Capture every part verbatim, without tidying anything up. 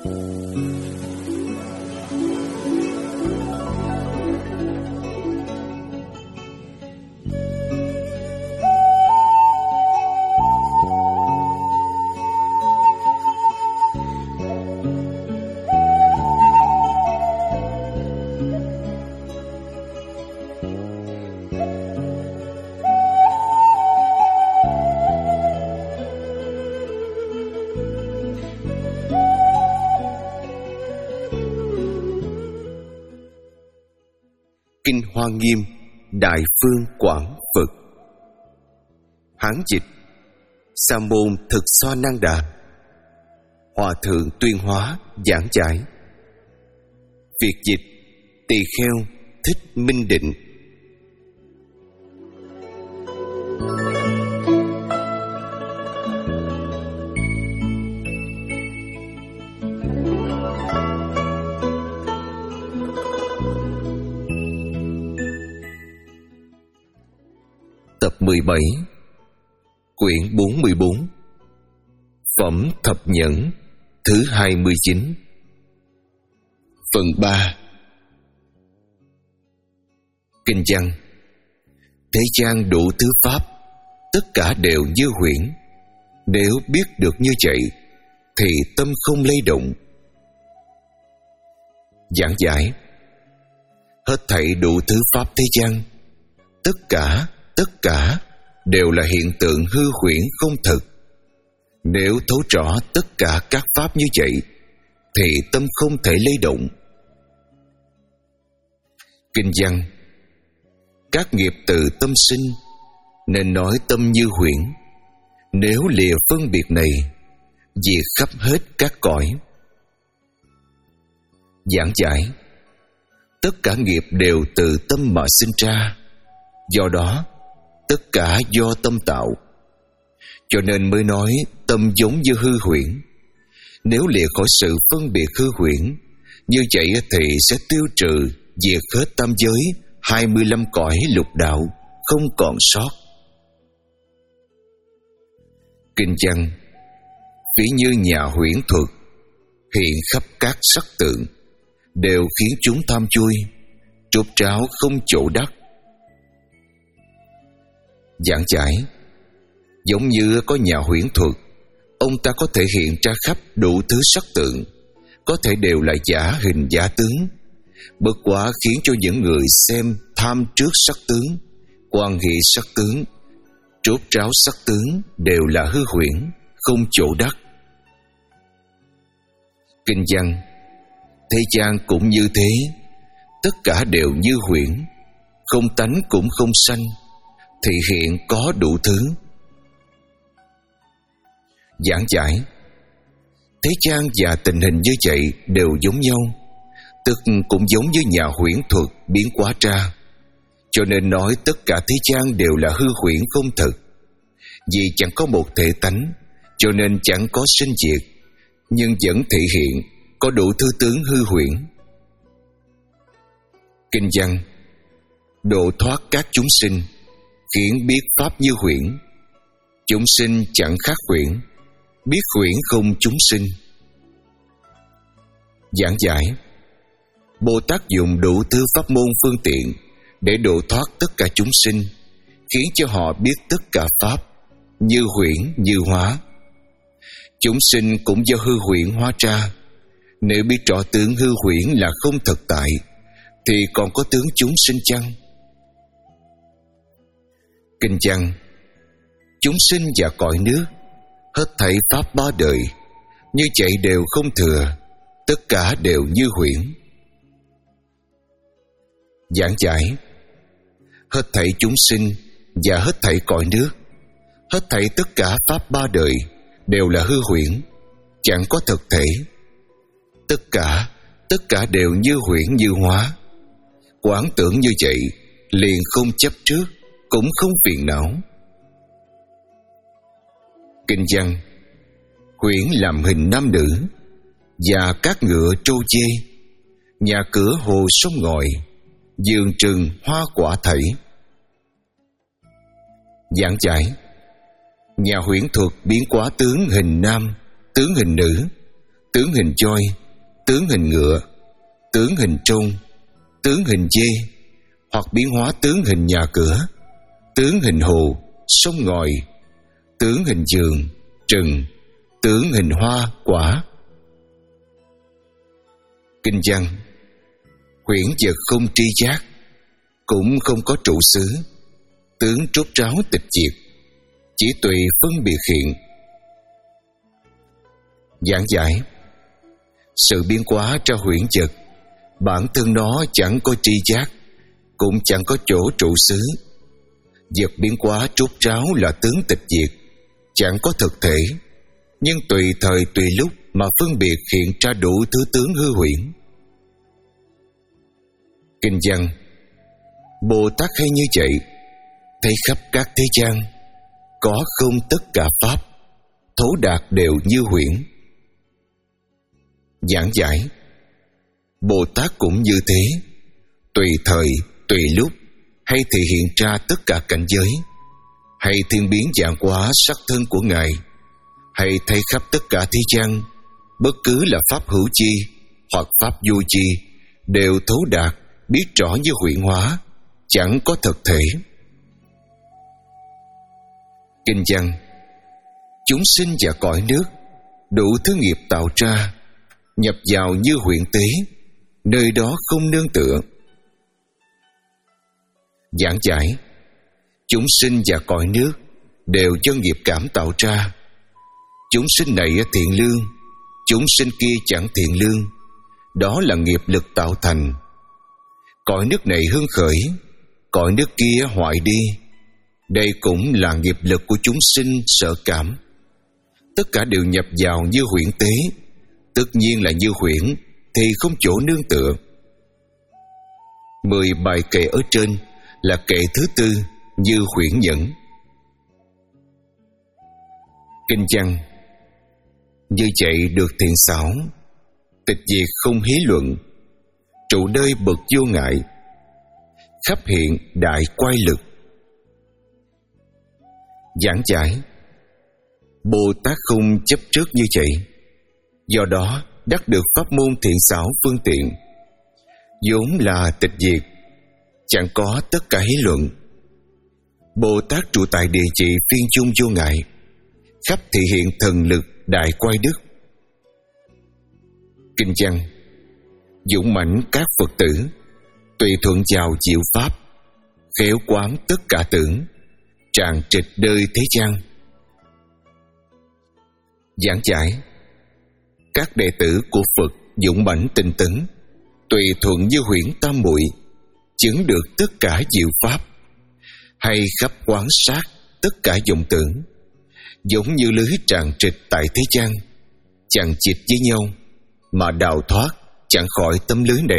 Kinh Hoa Nghiêm Đại Phương Quảng Phật. Hán dịch Sa môn Thực Xoa Năng Đà, Hòa thượng Tuyên Hóa giảng giải. Việt dịch Tỳ Kheo Thích Minh Định. Tập mười bảy, quyển bốn mươi bốn, Phẩm Thập Nhẫn, thứ hai mươi chín. Phần ba. Kinh văn: thế gian đủ thứ pháp, tất cả đều như huyễn. Nếu biết được như vậy, thì tâm không lay động. Giảng giải: hết thảy đủ thứ pháp thế gian, tất cả tất cả đều là hiện tượng hư huyễn không thực. Nếu thấu rõ tất cả các pháp như vậy, thì tâm không thể lay động. Kinh văn: các nghiệp từ tâm sinh, nên nói tâm như huyễn. Nếu lìa phân biệt này, diệt khắp hết các cõi. Giảng giải: tất cả nghiệp đều từ tâm mà sinh ra, do đó tất cả do tâm tạo. Cho nên mới nói tâm giống như hư huyễn. Nếu lìa khỏi sự phân biệt hư huyễn, như vậy thì sẽ tiêu trừ, diệt hết tam giới, hai mươi lăm cõi lục đạo, không còn sót. Kinh văn: ví như nhà huyễn thuật, hiện khắp các sắc tượng, đều khiến chúng tham chui, trút tráo không chỗ đắc. Giảng giải: giống như có nhà huyễn thuật, ông ta có thể hiện ra khắp đủ thứ sắc tượng, có thể đều là giả hình giả tướng, bất quá khiến cho những người xem tham trước sắc tướng, quan hệ sắc tướng, trút tráo sắc tướng đều là hư huyễn, không chỗ đắc. Kinh văn: thế gian cũng như thế, tất cả đều như huyễn, không tánh cũng không sanh, thị hiện có đủ thứ. Giảng giải: thế gian và tình hình như vậy đều giống nhau, tức cũng giống như nhà huyễn thuật biến hóa ra. Cho nên nói tất cả thế gian đều là hư huyễn không thực. Vì chẳng có một thể tánh, cho nên chẳng có sinh diệt, nhưng vẫn thị hiện có đủ thứ tướng hư huyễn. Kinh văn: độ thoát các chúng sinh, khiến biết pháp như huyễn. Chúng sinh chẳng khác huyễn, biết huyễn không chúng sinh. Giảng giải: Bồ Tát dùng đủ thứ pháp môn phương tiện để độ thoát tất cả chúng sinh, khiến cho họ biết tất cả pháp như huyễn như hóa. Chúng sinh cũng do hư huyễn hóa ra. Nếu biết rõ tướng hư huyễn là không thực tại, thì còn có tướng chúng sinh chăng? Kinh văn: chúng sinh và cõi nước, hết thảy pháp ba đời, như vậy đều không thừa, tất cả đều như huyễn. Giảng giải: hết thảy chúng sinh và hết thảy cõi nước, hết thảy tất cả pháp ba đời đều là hư huyễn, chẳng có thực thể. Tất cả, tất cả đều như huyễn như hóa. Quán tưởng như vậy, liền không chấp trước, cũng không phiền não. Kinh văn: huyễn làm hình nam nữ, và các ngựa trâu dê, nhà cửa hồ sông ngòi, vườn rừng hoa quả thảy. Giảng giải: nhà huyễn thuật biến hóa tướng hình nam, tướng hình nữ, tướng hình voi, tướng hình ngựa, tướng hình trâu, tướng hình dê, hoặc biến hóa tướng hình nhà cửa, tướng hình hồ, sông ngòi, tướng hình giường, rừng, tướng hình hoa, quả. Kinh văn: huyễn vật không tri giác, cũng không có trụ xứ, tướng trốt ráo tịch diệt, chỉ tùy phân biệt hiện. Giảng giải: sự biến hóa ra huyễn vật, bản thân nó chẳng có tri giác, cũng chẳng có chỗ trụ xứ. Vật biến hóa trút ráo là tướng tịch diệt, chẳng có thực thể, nhưng tùy thời tùy lúc mà phân biệt hiện ra đủ thứ tướng hư huyễn. Kinh văn: Bồ Tát hay như vậy, thấy khắp các thế gian, có không tất cả pháp, thấu đạt đều như huyễn. Giảng giải: Bồ Tát cũng như thế, tùy thời, tùy lúc, hay thể hiện ra tất cả cảnh giới, hay thiên biến dạng hóa sắc thân của Ngài, hay thấy khắp tất cả thế gian, bất cứ là pháp hữu chi hoặc pháp vô chi, đều thấu đạt, biết rõ như huyễn hóa, chẳng có thực thể. Kinh văn: chúng sinh và cõi nước, đủ thứ nghiệp tạo ra, nhập vào như huyễn tế, nơi đó không nương tựa. Giảng giải: chúng sinh và cõi nước đều do nghiệp cảm tạo ra. Chúng sinh này thiện lương, chúng sinh kia chẳng thiện lương, đó là nghiệp lực tạo thành. Cõi nước này hưng khởi, cõi nước kia hoại đi, đây cũng là nghiệp lực của chúng sinh sợ cảm. Tất cả đều nhập vào như huyễn tế, tất nhiên là như huyễn, thì không chỗ nương tựa. Mười bài kệ ở trên là kệ thứ tư, như huyễn nhẫn. Kinh văn: như vậy được thiện xảo, tịch diệt không hí luận, trụ nơi bậc vô ngại, khắp hiện đại quay lực. Giảng giải: Bồ Tát không chấp trước như vậy, do đó đắc được pháp môn thiện xảo phương tiện, vốn là tịch diệt, chẳng có tất cả hí luận. Bồ Tát trụ tại địa chỉ phiên chung vô ngại, khắp thị hiện thần lực đại quay đức. Kinh văn: dũng mãnh các Phật tử, tùy thuận vào diệu pháp, khéo quán tất cả tưởng, tràn trịch đời thế gian. Giảng giải: các đệ tử của Phật dũng mãnh tinh tấn, tùy thuận như huyễn tam muội, chứng được tất cả diệu pháp, hay khắp quán sát tất cả vọng tưởng, giống như lưới tràn trịch tại thế gian, chằng chịt với nhau mà đào thoát chẳng khỏi tấm lưới này.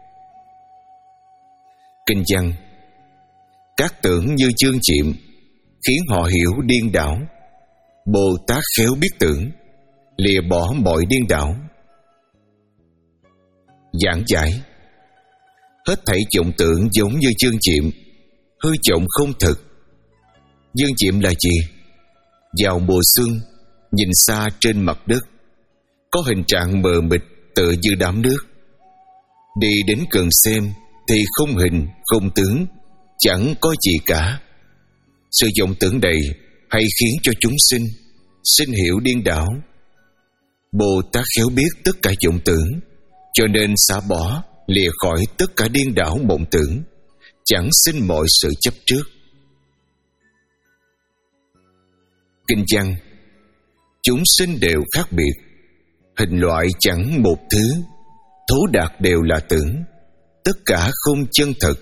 Kinh văn: các tưởng như chương chiệm, khiến họ hiểu điên đảo. Bồ Tát khéo biết tưởng, lìa bỏ mọi điên đảo. Giảng giải: hết thảy vọng tưởng giống như chương chiệm, hư vọng không thực. Dương chiệm là gì? Vào mùa xuân, nhìn xa trên mặt đất, có hình trạng mờ mịt tựa như đám nước. Đi đến gần xem thì không hình, không tướng, chẳng có gì cả. Sự vọng tưởng đầy hay khiến cho chúng sinh sinh hiểu điên đảo. Bồ Tát khéo biết tất cả vọng tưởng, cho nên xả bỏ, lìa khỏi tất cả điên đảo mộng tưởng, chẳng sinh mọi sự chấp trước. Kinh văn: chúng sinh đều khác biệt, hình loại chẳng một thứ, thấu đạt đều là tưởng, tất cả không chân thật.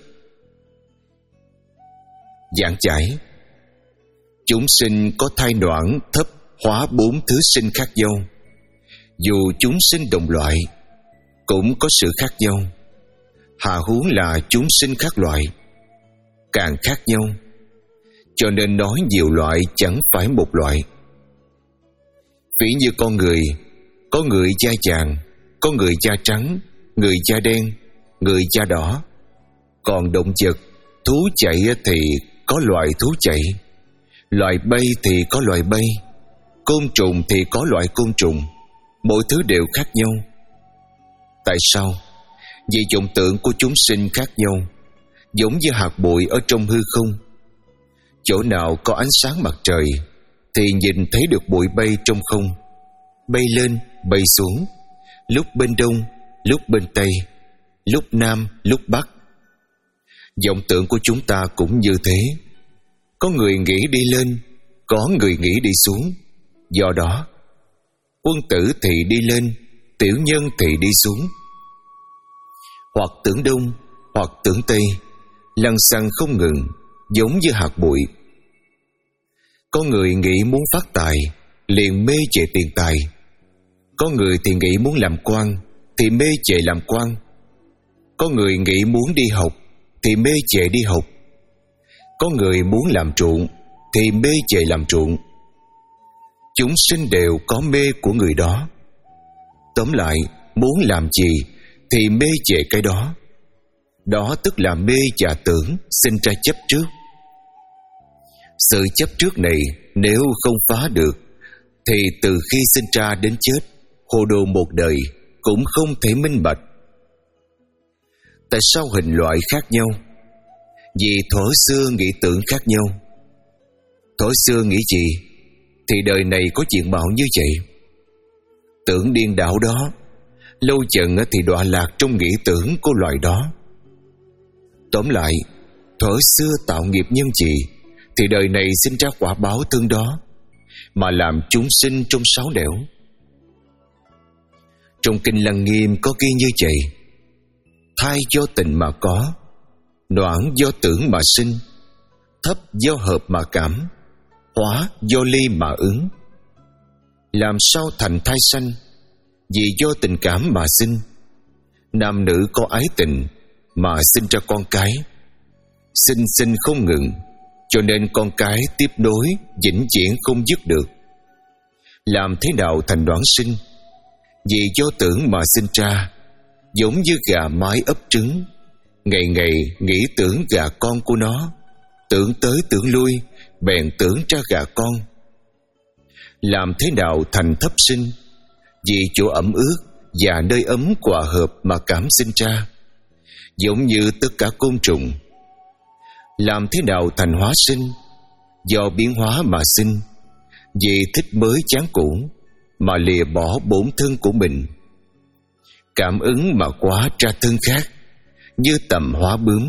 Giảng giải: chúng sinh có thai noãn thấp hóa bốn thứ sinh khác nhau. Dù chúng sinh đồng loại, cũng có sự khác nhau, hà huống là chúng sinh khác loại, càng khác nhau, cho nên nói nhiều loại chẳng phải một loại. Ví như con người, có người da vàng, có người da trắng, người da đen, người da đỏ. Còn động vật, thú chạy thì có loài thú chạy, loài bay thì có loài bay, côn trùng thì có loại côn trùng, mỗi thứ đều khác nhau. Tại sao? Vì vọng tưởng của chúng sinh khác nhau, giống như hạt bụi ở trong hư không. Chỗ nào có ánh sáng mặt trời thì nhìn thấy được bụi bay trong không, bay lên, bay xuống, lúc bên đông, lúc bên tây, lúc nam, lúc bắc. Vọng tưởng của chúng ta cũng như thế. Có người nghĩ đi lên, có người nghĩ đi xuống. Do đó, quân tử thì đi lên, tiểu nhân thì đi xuống. Hoặc tưởng đông, hoặc tưởng tây, lăng xăng không ngừng, giống như hạt bụi. Có người nghĩ muốn phát tài, liền mê về tiền tài. Có người thì nghĩ muốn làm quan, thì mê về làm quan. Có người nghĩ muốn đi học, thì mê về đi học. Có người muốn làm ruộng, thì mê về làm ruộng. Chúng sinh đều có mê của người đó. Tóm lại, muốn làm gì thì mê về cái đó. Đó tức là mê và tưởng sinh ra chấp trước. Sự chấp trước này nếu không phá được thì từ khi sinh ra đến chết, hồ đồ một đời cũng không thể minh bạch. Tại sao hình loại khác nhau? Vì thuở xưa nghĩ tưởng khác nhau. Thuở xưa nghĩ gì thì đời này có diện mạo như vậy. Tưởng điên đảo đó, lâu dần thì đọa lạc trong nghĩ tưởng của loài đó. Tóm lại, thuở xưa tạo nghiệp nhân gì thì đời này sinh ra quả báo tương đó, mà làm chúng sinh trong sáu nẻo. Trong Kinh Lăng Nghiêm có ghi như vậy: thai do tình mà có, noãn do tưởng mà sinh, thấp do hợp mà cảm, hóa do ly mà ứng. Làm sao thành thai sanh? Vì do tình cảm mà sinh. Nam nữ có ái tình mà sinh ra con cái, sinh sinh không ngừng, cho nên con cái tiếp nối vĩnh viễn không dứt được. Làm thế nào thành đoản sinh? Vì do tưởng mà sinh ra, giống như gà mái ấp trứng, ngày ngày nghĩ tưởng gà con của nó, tưởng tới tưởng lui, bèn tưởng ra gà con. Làm thế nào thành thấp sinh? Vì chỗ ẩm ướt và nơi ấm hòa hợp mà cảm sinh ra, giống như tất cả côn trùng. Làm thế nào thành hóa sinh? Do biến hóa mà sinh, vì thích mới chán cũ mà lìa bỏ bổn thân của mình. Cảm ứng mà quá ra thân khác, như tầm hóa bướm.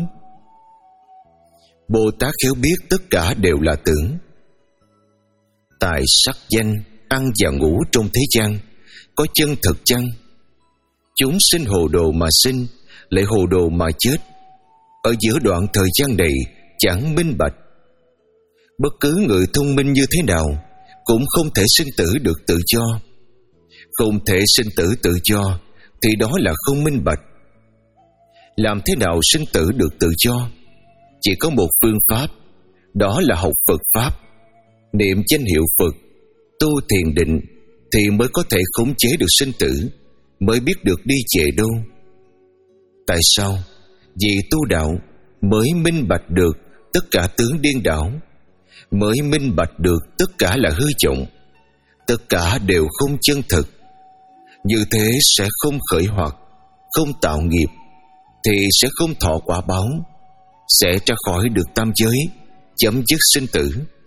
Bồ Tát khéo biết tất cả đều là tưởng. Tài sắc danh, ăn và ngủ trong thế gian có chân thực chăng? Chúng sinh hồ đồ mà sinh, lại hồ đồ mà chết. Ở giữa đoạn thời gian này chẳng minh bạch. Bất cứ người thông minh như thế nào cũng không thể sinh tử được tự do. Không thể sinh tử tự do thì đó là không minh bạch. Làm thế nào sinh tử được tự do? Chỉ có một phương pháp, đó là học Phật Pháp, niệm danh hiệu Phật, tu thiền định, thì mới có thể khống chế được sinh tử, mới biết được đi về đâu. Tại sao? Vì tu đạo mới minh bạch được tất cả tướng điên đảo, mới minh bạch được tất cả là hư vọng, tất cả đều không chân thực. Như thế sẽ không khởi hoặc, không tạo nghiệp, thì sẽ không thọ quả báo, sẽ ra khỏi được tam giới, chấm dứt sinh tử.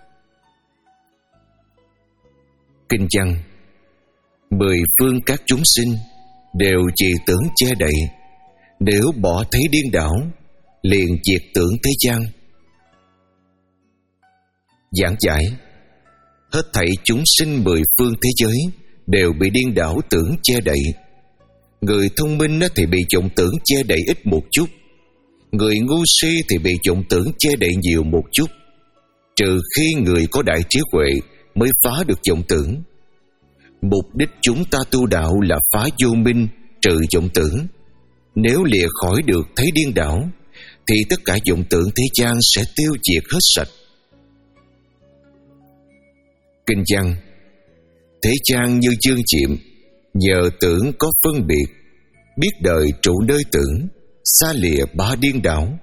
Kinh văn: mười phương các chúng sinh đều trì tưởng che đậy, nếu bỏ thấy điên đảo, liền diệt tưởng thế gian. Giảng giải: hết thảy chúng sinh mười phương thế giới đều bị điên đảo tưởng che đậy. Người thông minh thì bị vọng tưởng che đậy ít một chút, người ngu si thì bị vọng tưởng che đậy nhiều một chút. Trừ khi người có đại trí huệ mới phá được vọng tưởng. Mục đích chúng ta tu đạo là phá vô minh, trừ vọng tưởng. Nếu lìa khỏi được thấy điên đảo, thì tất cả vọng tưởng thế gian sẽ tiêu diệt hết sạch. Kinh văn: thế gian như dương chiệm, nhờ tưởng có phân biệt, biết đời trụ nơi tưởng, xa lìa ba điên đảo.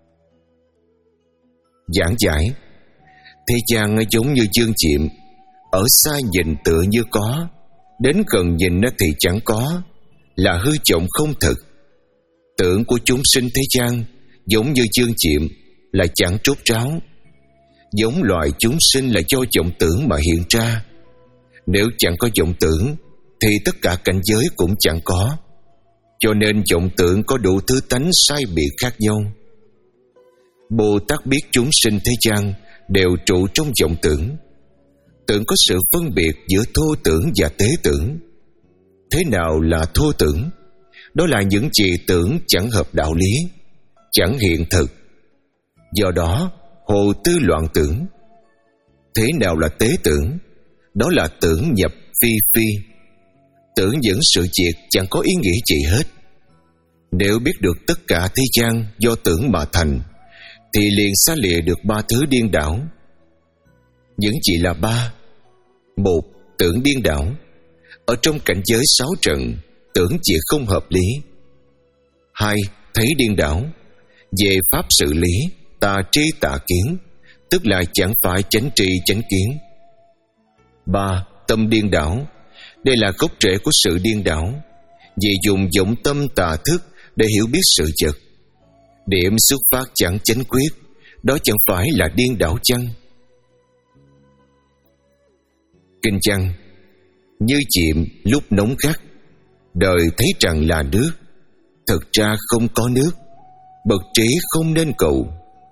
Giảng giải: thế gian giống như dương chiệm, ở xa nhìn tựa như có, đến gần nhìn thì chẳng có, là hư vọng không thực. Tưởng của chúng sinh thế gian giống như dương chiệm, là chẳng trốt ráo. Giống loài chúng sinh là do vọng tưởng mà hiện ra. Nếu chẳng có vọng tưởng thì tất cả cảnh giới cũng chẳng có. Cho nên vọng tưởng có đủ thứ tánh sai biệt khác nhau. Bồ Tát biết chúng sinh thế gian đều trụ trong vọng tưởng. Tưởng có sự phân biệt giữa thô tưởng và tế tưởng. Thế nào là thô tưởng? Đó là những gì tưởng chẳng hợp đạo lý, chẳng hiện thực. Do đó hồ tư loạn tưởng. Thế nào là tế tưởng? Đó là tưởng nhập phi phi, tưởng những sự việc chẳng có ý nghĩa gì hết. Nếu biết được tất cả thế gian do tưởng mà thành, thì liền xa lìa được ba thứ điên đảo. Những gì là ba? Một, tưởng điên đảo. Ở trong cảnh giới sáu trần, tưởng chỉ không hợp lý. Hai, thấy điên đảo. Về pháp xử lý, tà tri tà kiến, tức là chẳng phải chánh tri chánh kiến. Ba, tâm điên đảo. Đây là gốc rễ của sự điên đảo, vì dùng vọng tâm tà thức để hiểu biết sự vật. Điểm xuất phát chẳng chánh quyết, đó chẳng phải là điên đảo chăng? Kinh văn: như chiệm lúc nóng gắt, đời thấy rằng là nước, thực ra không có nước, bậc trí không nên cầu.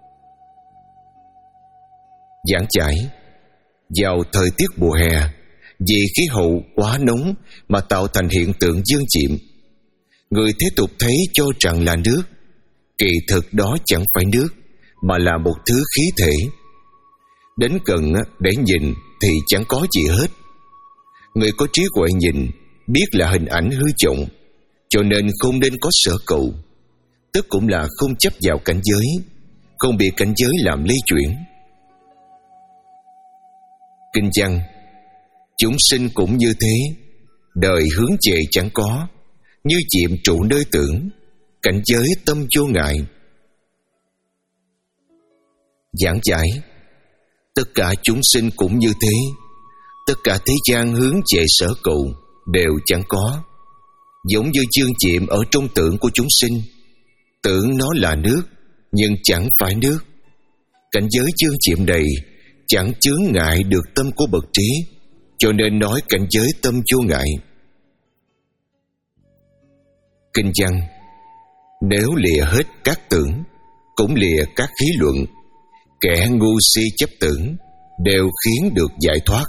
Giảng giải: vào thời tiết mùa hè, vì khí hậu quá nóng mà tạo thành hiện tượng dương chiệm. Người thế tục thấy cho rằng là nước, kỳ thực đó chẳng phải nước, mà là một thứ khí thể. Đến gần để nhìn thì chẳng có gì hết. Người có trí huệ nhìn biết là hình ảnh hư vọng, cho nên không nên có sở cầu, tức cũng là không chấp vào cảnh giới, không bị cảnh giới làm lây chuyển. Kinh văn: chúng sinh cũng như thế, đời hướng về chẳng có, như chiệm trụ nơi tưởng, cảnh giới tâm vô ngại. Giảng giải: tất cả chúng sinh cũng như thế, tất cả thế gian hướng về sở cầu đều chẳng có. Giống như dương chiệm ở trong tưởng của chúng sinh, tưởng nó là nước nhưng chẳng phải nước. Cảnh giới dương chiệm này chẳng chướng ngại được tâm của bậc trí, cho nên nói cảnh giới tâm vô ngại. Kinh văn: nếu lìa hết các tưởng, cũng lìa các khí luận, kẻ ngu si chấp tưởng đều khiến được giải thoát.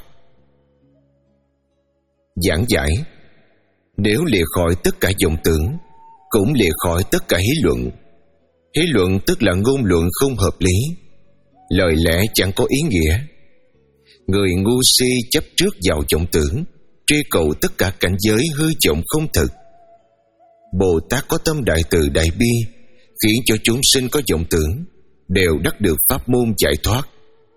Giảng giải: nếu lìa khỏi tất cả vọng tưởng, cũng lìa khỏi tất cả hí luận. Hí luận tức là ngôn luận không hợp lý, lời lẽ chẳng có ý nghĩa. Người ngu si chấp trước vào vọng tưởng, truy cầu tất cả cảnh giới hư vọng không thực. Bồ Tát có tâm đại từ đại bi, khiến cho chúng sinh có vọng tưởng đều đắc được pháp môn giải thoát.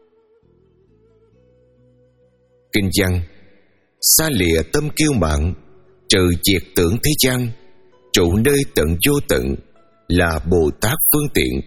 Kinh văn: xa lìa tâm kiêu mạn, trừ diệt tưởng thế gian, trụ nơi tận vô tận, là Bồ Tát phương tiện.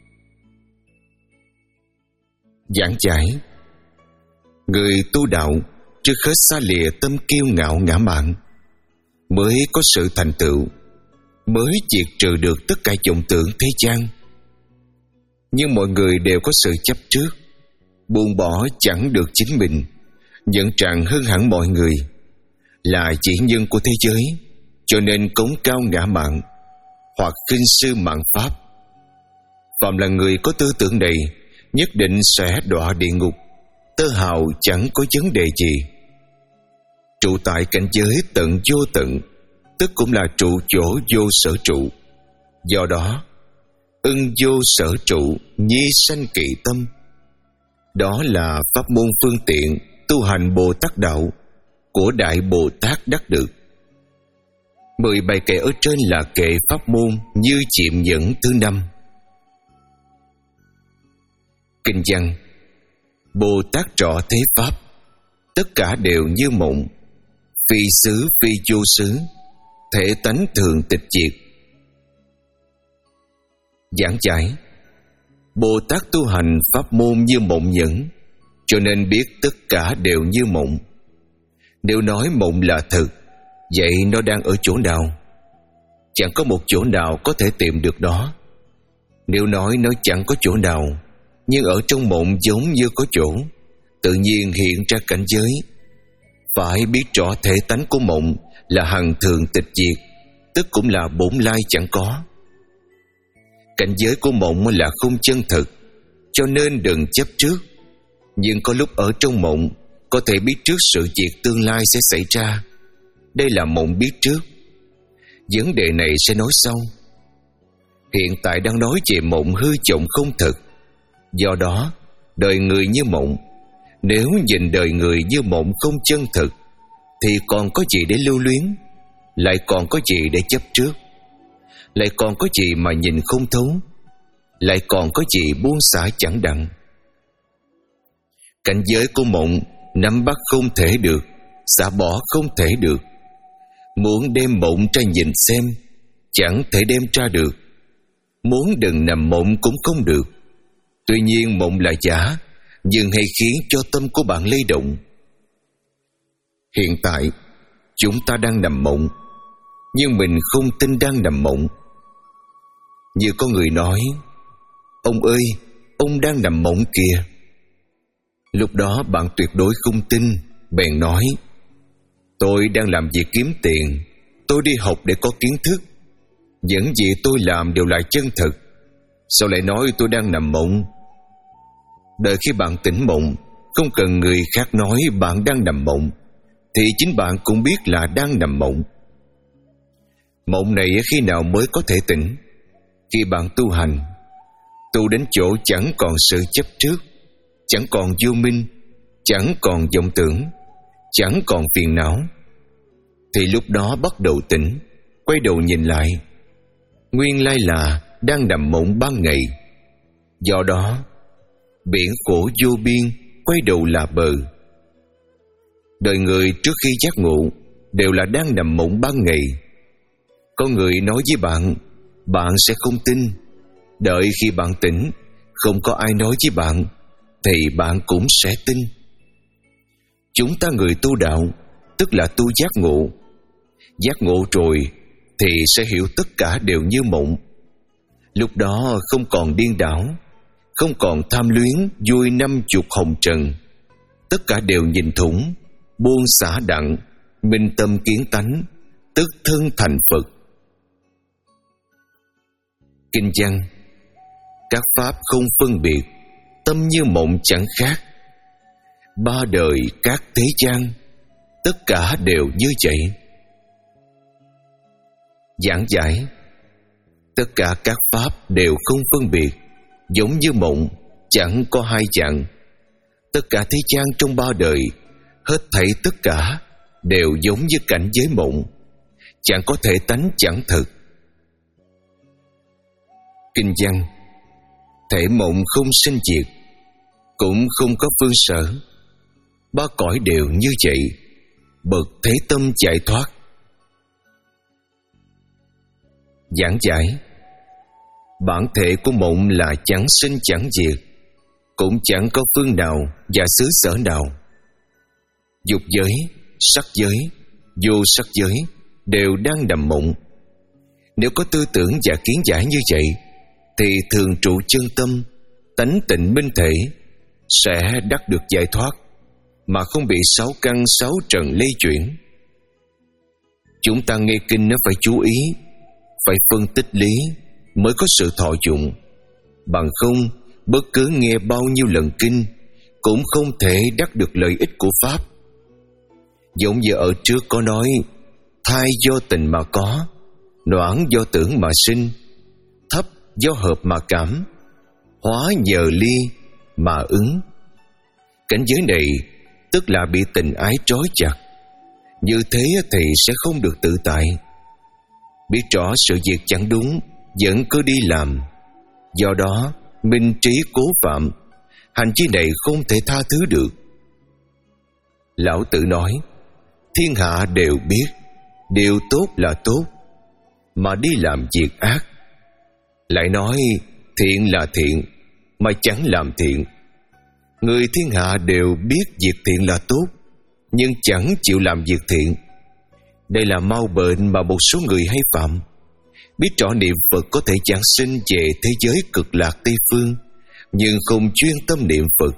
Giảng giải: người tu đạo trước hết xa lìa tâm kiêu ngạo ngã mạn, mới có sự thành tựu, mới diệt trừ được tất cả vọng tưởng thế gian. Nhưng mọi người đều có sự chấp trước, buông bỏ chẳng được chính mình, nhận rằng hơn hẳn mọi người, là chỉ nhân của thế giới, cho nên cống cao ngã mạn, hoặc khinh sư mạn pháp. Phạm là người có tư tưởng này, nhất định sẽ đọa địa ngục, tơ hào chẳng có vấn đề gì. Trụ tại cảnh giới tận vô tận, tức cũng là trụ chỗ vô sở trụ. Do đó ưng vô sở trụ, nhi sanh kỵ tâm. Đó là pháp môn phương tiện tu hành Bồ Tát đạo của Đại Bồ Tát đắc được. Mười bài kệ ở trên là kệ pháp môn như chiệm nhẫn thứ năm. Kinh văn: Bồ Tát trọ thế pháp, tất cả đều như mộng, phi xứ phi vô xứ, thể tánh thường tịch diệt. Giảng giải: Bồ Tát tu hành pháp môn như mộng nhẫn, cho nên biết tất cả đều như mộng. Nếu nói mộng là thực, vậy nó đang ở chỗ nào? Chẳng có một chỗ nào có thể tìm được nó. Nếu nói nó chẳng có chỗ nào, nhưng ở trong mộng giống như có chỗ, tự nhiên hiện ra cảnh giới. Phải biết rõ thể tánh của mộng là hằng thường tịch diệt, tức cũng là bổn lai chẳng có. Cảnh giới của mộng là không chân thực, cho nên đừng chấp trước. Nhưng có lúc ở trong mộng có thể biết trước sự việc tương lai sẽ xảy ra. Đây là mộng biết trước. Vấn đề này sẽ nói sau. Hiện tại đang nói về mộng hư vọng không thực. Do đó, đời người như mộng. Nếu nhìn đời người như mộng không chân thực, thì còn có gì để lưu luyến, lại còn có gì để chấp trước, lại còn có gì mà nhìn không thấu, lại còn có gì buông xả chẳng đặng. Cảnh giới của mộng nắm bắt không thể được, xả bỏ không thể được. Muốn đem mộng ra nhìn xem, chẳng thể đem ra được. Muốn đừng nằm mộng cũng không được. Tuy nhiên mộng là giả, nhưng hay khiến cho tâm của bạn lay động. Hiện tại chúng ta đang nằm mộng, nhưng mình không tin đang nằm mộng. Như có người nói: "Ông ơi, ông đang nằm mộng kìa." Lúc đó bạn tuyệt đối không tin, bèn nói: "Tôi đang làm việc kiếm tiền, tôi đi học để có kiến thức. Những gì tôi làm đều là chân thực. Sao lại nói tôi đang nằm mộng?" Đợi khi bạn tỉnh mộng, không cần người khác nói bạn đang nằm mộng, thì chính bạn cũng biết là đang nằm mộng. Mộng này khi nào mới có thể tỉnh? Khi bạn tu hành, tu đến chỗ chẳng còn sự chấp trước, chẳng còn vô minh, chẳng còn vọng tưởng, chẳng còn phiền não, thì lúc đó bắt đầu tỉnh. Quay đầu nhìn lại, nguyên lai là đang nằm mộng ban ngày. Do đó biển khổ vô biên, quay đầu là bờ. Đời người trước khi giác ngộ đều là đang nằm mộng ban ngày. Có người nói với bạn, bạn sẽ không tin. Đợi khi bạn tỉnh, không có ai nói với bạn, thì bạn cũng sẽ tin. Chúng ta người tu đạo, tức là tu giác ngộ. Giác ngộ rồi thì sẽ hiểu tất cả đều như mộng. Lúc đó không còn điên đảo, không còn tham luyến vui năm chục hồng trần. Tất cả đều nhìn thủng, buông xả đặng, minh tâm kiến tánh, tức thân thành Phật. Kinh văn: các pháp không phân biệt, tâm như mộng chẳng khác. Ba đời các thế gian, tất cả đều như vậy. Giảng giải: tất cả các pháp đều không phân biệt, giống như mộng, chẳng có hai dạng. Tất cả thế gian trong ba đời, hết thảy tất cả đều giống như cảnh giới mộng, chẳng có thể tánh chẳng thực. Kinh văn: thể mộng không sinh diệt, cũng không có phương sở. Ba cõi đều như vậy, bậc thế tâm giải thoát. Giảng giải: bản thể của mộng là chẳng sinh chẳng diệt, cũng chẳng có phương nào và xứ sở nào. Dục giới, sắc giới, vô sắc giới đều đang nằm mộng. Nếu có tư tưởng và kiến giải như vậy, thì thường trụ chân tâm, tánh tịnh minh thể, sẽ đắc được giải thoát, mà không bị sáu căn sáu trần lây chuyển. Chúng ta nghe kinh nó phải chú ý, phải phân tích lý mới có sự thọ dụng. Bằng không, bất cứ nghe bao nhiêu lần kinh cũng không thể đắc được lợi ích của Pháp. Giống như ở trước có nói: thai do tình mà có, noãn do tưởng mà sinh, thấp do hợp mà cảm, hóa nhờ ly mà ứng. Cảnh giới này tức là bị tình ái trói chặt. Như thế thì sẽ không được tự tại. Biết rõ sự việc chẳng đúng, vẫn cứ đi làm. Do đó minh trí cố phạm, hành vi này không thể tha thứ được. Lão Tử nói: thiên hạ đều biết điều tốt là tốt, mà đi làm việc ác. Lại nói thiện là thiện, mà chẳng làm thiện. Người thiên hạ đều biết việc thiện là tốt, nhưng chẳng chịu làm việc thiện. Đây là mau bệnh mà một số người hay phạm. Biết rõ niệm Phật có thể giảng sinh về thế giới cực lạc Tây Phương, nhưng không chuyên tâm niệm Phật.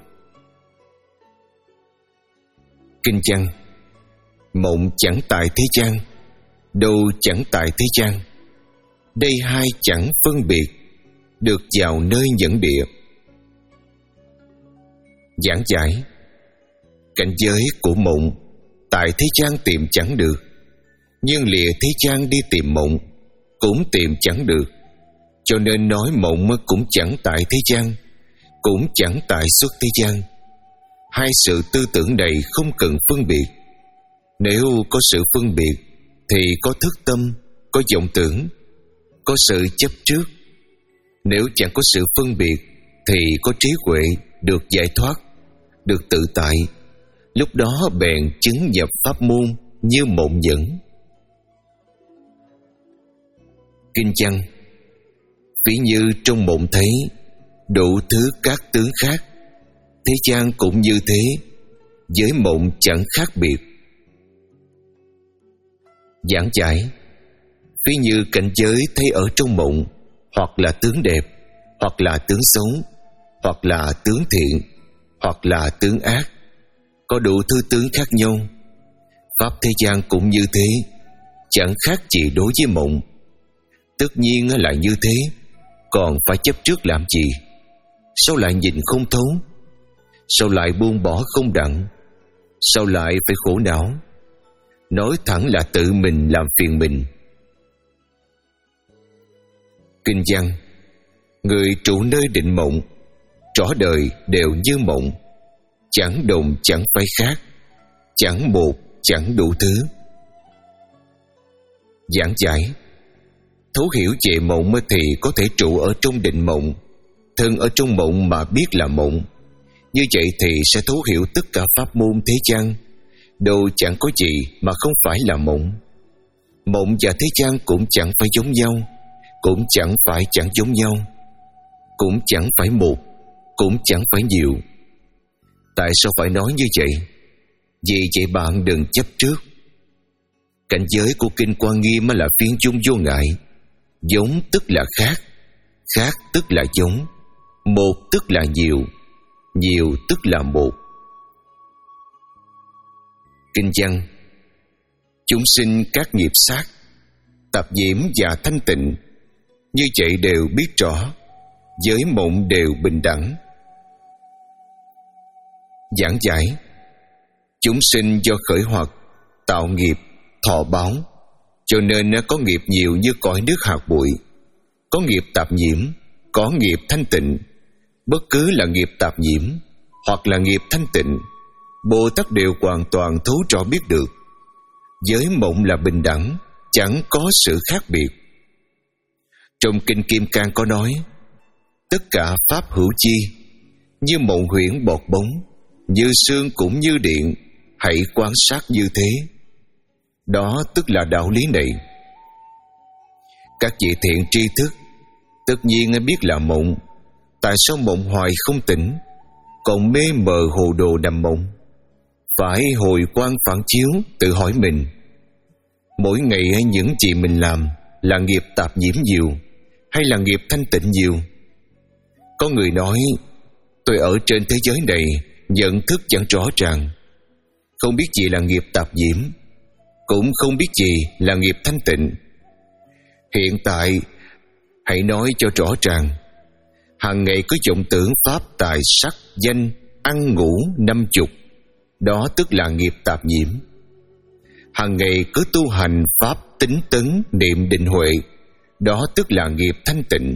Kinh văn: mộng chẳng tại thế gian, đâu chẳng tại thế gian. Đây hai chẳng phân biệt, được vào nơi nhẫn địa. Giảng giải: cảnh giới của mộng tại thế gian tìm chẳng được, nhưng lìa thế gian đi tìm mộng cũng tìm chẳng được. Cho nên nói mộng cũng chẳng tại thế gian, cũng chẳng tại xuất thế gian. Hai sự tư tưởng này không cần phân biệt. Nếu có sự phân biệt thì có thức tâm, có vọng tưởng, có sự chấp trước. Nếu chẳng có sự phân biệt thì có trí huệ, được giải thoát, được tự tại. Lúc đó bèn chứng nhập pháp môn như mộng dẫn. Kinh văn: ví như trong mộng thấy đủ thứ các tướng khác, thế gian cũng như thế, với mộng chẳng khác biệt. Giảng giải: ví như cảnh giới thấy ở trong mộng, hoặc là tướng đẹp, hoặc là tướng xấu, hoặc là tướng thiện, hoặc là tướng ác, có đủ thứ tướng khác nhau. Pháp thế gian cũng như thế, chẳng khác gì đối với mộng. Tất nhiên là như thế, còn phải chấp trước làm gì? Sao lại nhìn không thấu? Sao lại buông bỏ không đặng? Sao lại phải khổ não? Nói thẳng là tự mình làm phiền mình. Kinh văn: người trụ nơi định mộng, rõ đời đều như mộng, chẳng đồng chẳng phải khác, chẳng một chẳng đủ thứ. Giảng giải: thấu hiểu về mộng thì có thể trụ ở trong định mộng, thân ở trong mộng mà biết là mộng. Như vậy thì sẽ thấu hiểu tất cả pháp môn thế gian, đâu chẳng có gì mà không phải là mộng. Mộng và thế gian cũng chẳng phải giống nhau, cũng chẳng phải chẳng giống nhau, cũng chẳng phải một, cũng chẳng phải nhiều. Tại sao phải nói như vậy? Vì vậy bạn đừng chấp trước. Cảnh giới của Kinh Quan Nghiêm là phiên chung vô ngại. Giống tức là khác, khác tức là giống, một tức là nhiều, nhiều tức là một. Kinh văn: chúng sinh các nghiệp sát, tập nhiễm và thanh tịnh, như vậy đều biết rõ, giới mộng đều bình đẳng. Giảng giải: chúng sinh do khởi hoặc, tạo nghiệp, thọ báo, cho nên có nghiệp nhiều như cõi nước hạt bụi, có nghiệp tạp nhiễm, có nghiệp thanh tịnh. Bất cứ là nghiệp tạp nhiễm hoặc là nghiệp thanh tịnh, Bồ Tát đều hoàn toàn thấu rõ biết được. Giới mộng là bình đẳng, chẳng có sự khác biệt. Trong Kinh Kim Cang có nói: tất cả pháp hữu chi, như mộng huyễn bọt bóng, như sương cũng như điện, hãy quan sát như thế. Đó tức là đạo lý này. Các vị thiện tri thức tất nhiên biết là mộng. Tại sao mộng hoài không tỉnh, còn mê mờ hồ đồ nằm mộng? Phải hồi quang phản chiếu, tự hỏi mình. Mỗi ngày những gì mình làm là nghiệp tạp nhiễm nhiều, hay là nghiệp thanh tịnh nhiều? Có người nói: tôi ở trên thế giới này nhận thức chẳng rõ ràng, không biết gì là nghiệp tạp nhiễm, cũng không biết gì là nghiệp thanh tịnh. Hiện tại hãy nói cho rõ ràng. Hàng ngày cứ vọng tưởng pháp tài sắc danh ăn ngủ năm chục, đó tức là nghiệp tạp nhiễm. Hàng ngày cứ tu hành pháp tính tấn niệm định huệ, đó tức là nghiệp thanh tịnh.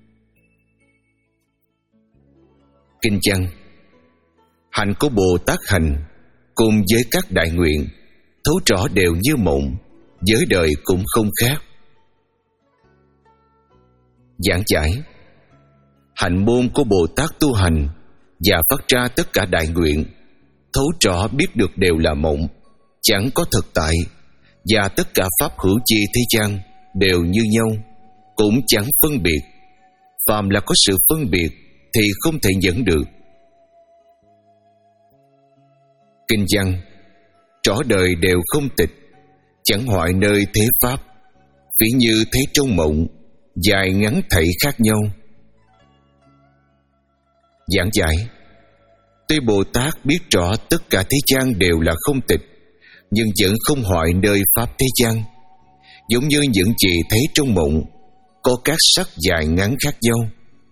Kinh văn: hạnh của Bồ Tát hành cùng với các đại nguyện, thấu rõ đều như mộng, giới đời cũng không khác. Giảng giải: hạnh môn của Bồ Tát tu hành và phát ra tất cả đại nguyện, thấu rõ biết được đều là mộng, chẳng có thực tại, và tất cả pháp hữu chi thế gian đều như nhau, cũng chẳng phân biệt. Phàm là có sự phân biệt thì không thể dẫn được. Kinh văn: trõ đời đều không tịch, chẳng hoại nơi thế pháp. Ví như thấy trong mộng, dài ngắn thảy khác nhau. Giảng giải: tuy Bồ Tát biết rõ tất cả thế gian đều là không tịch, nhưng vẫn không hoại nơi pháp thế gian, giống như những gì thấy trong mộng, có các sắc dài ngắn khác nhau.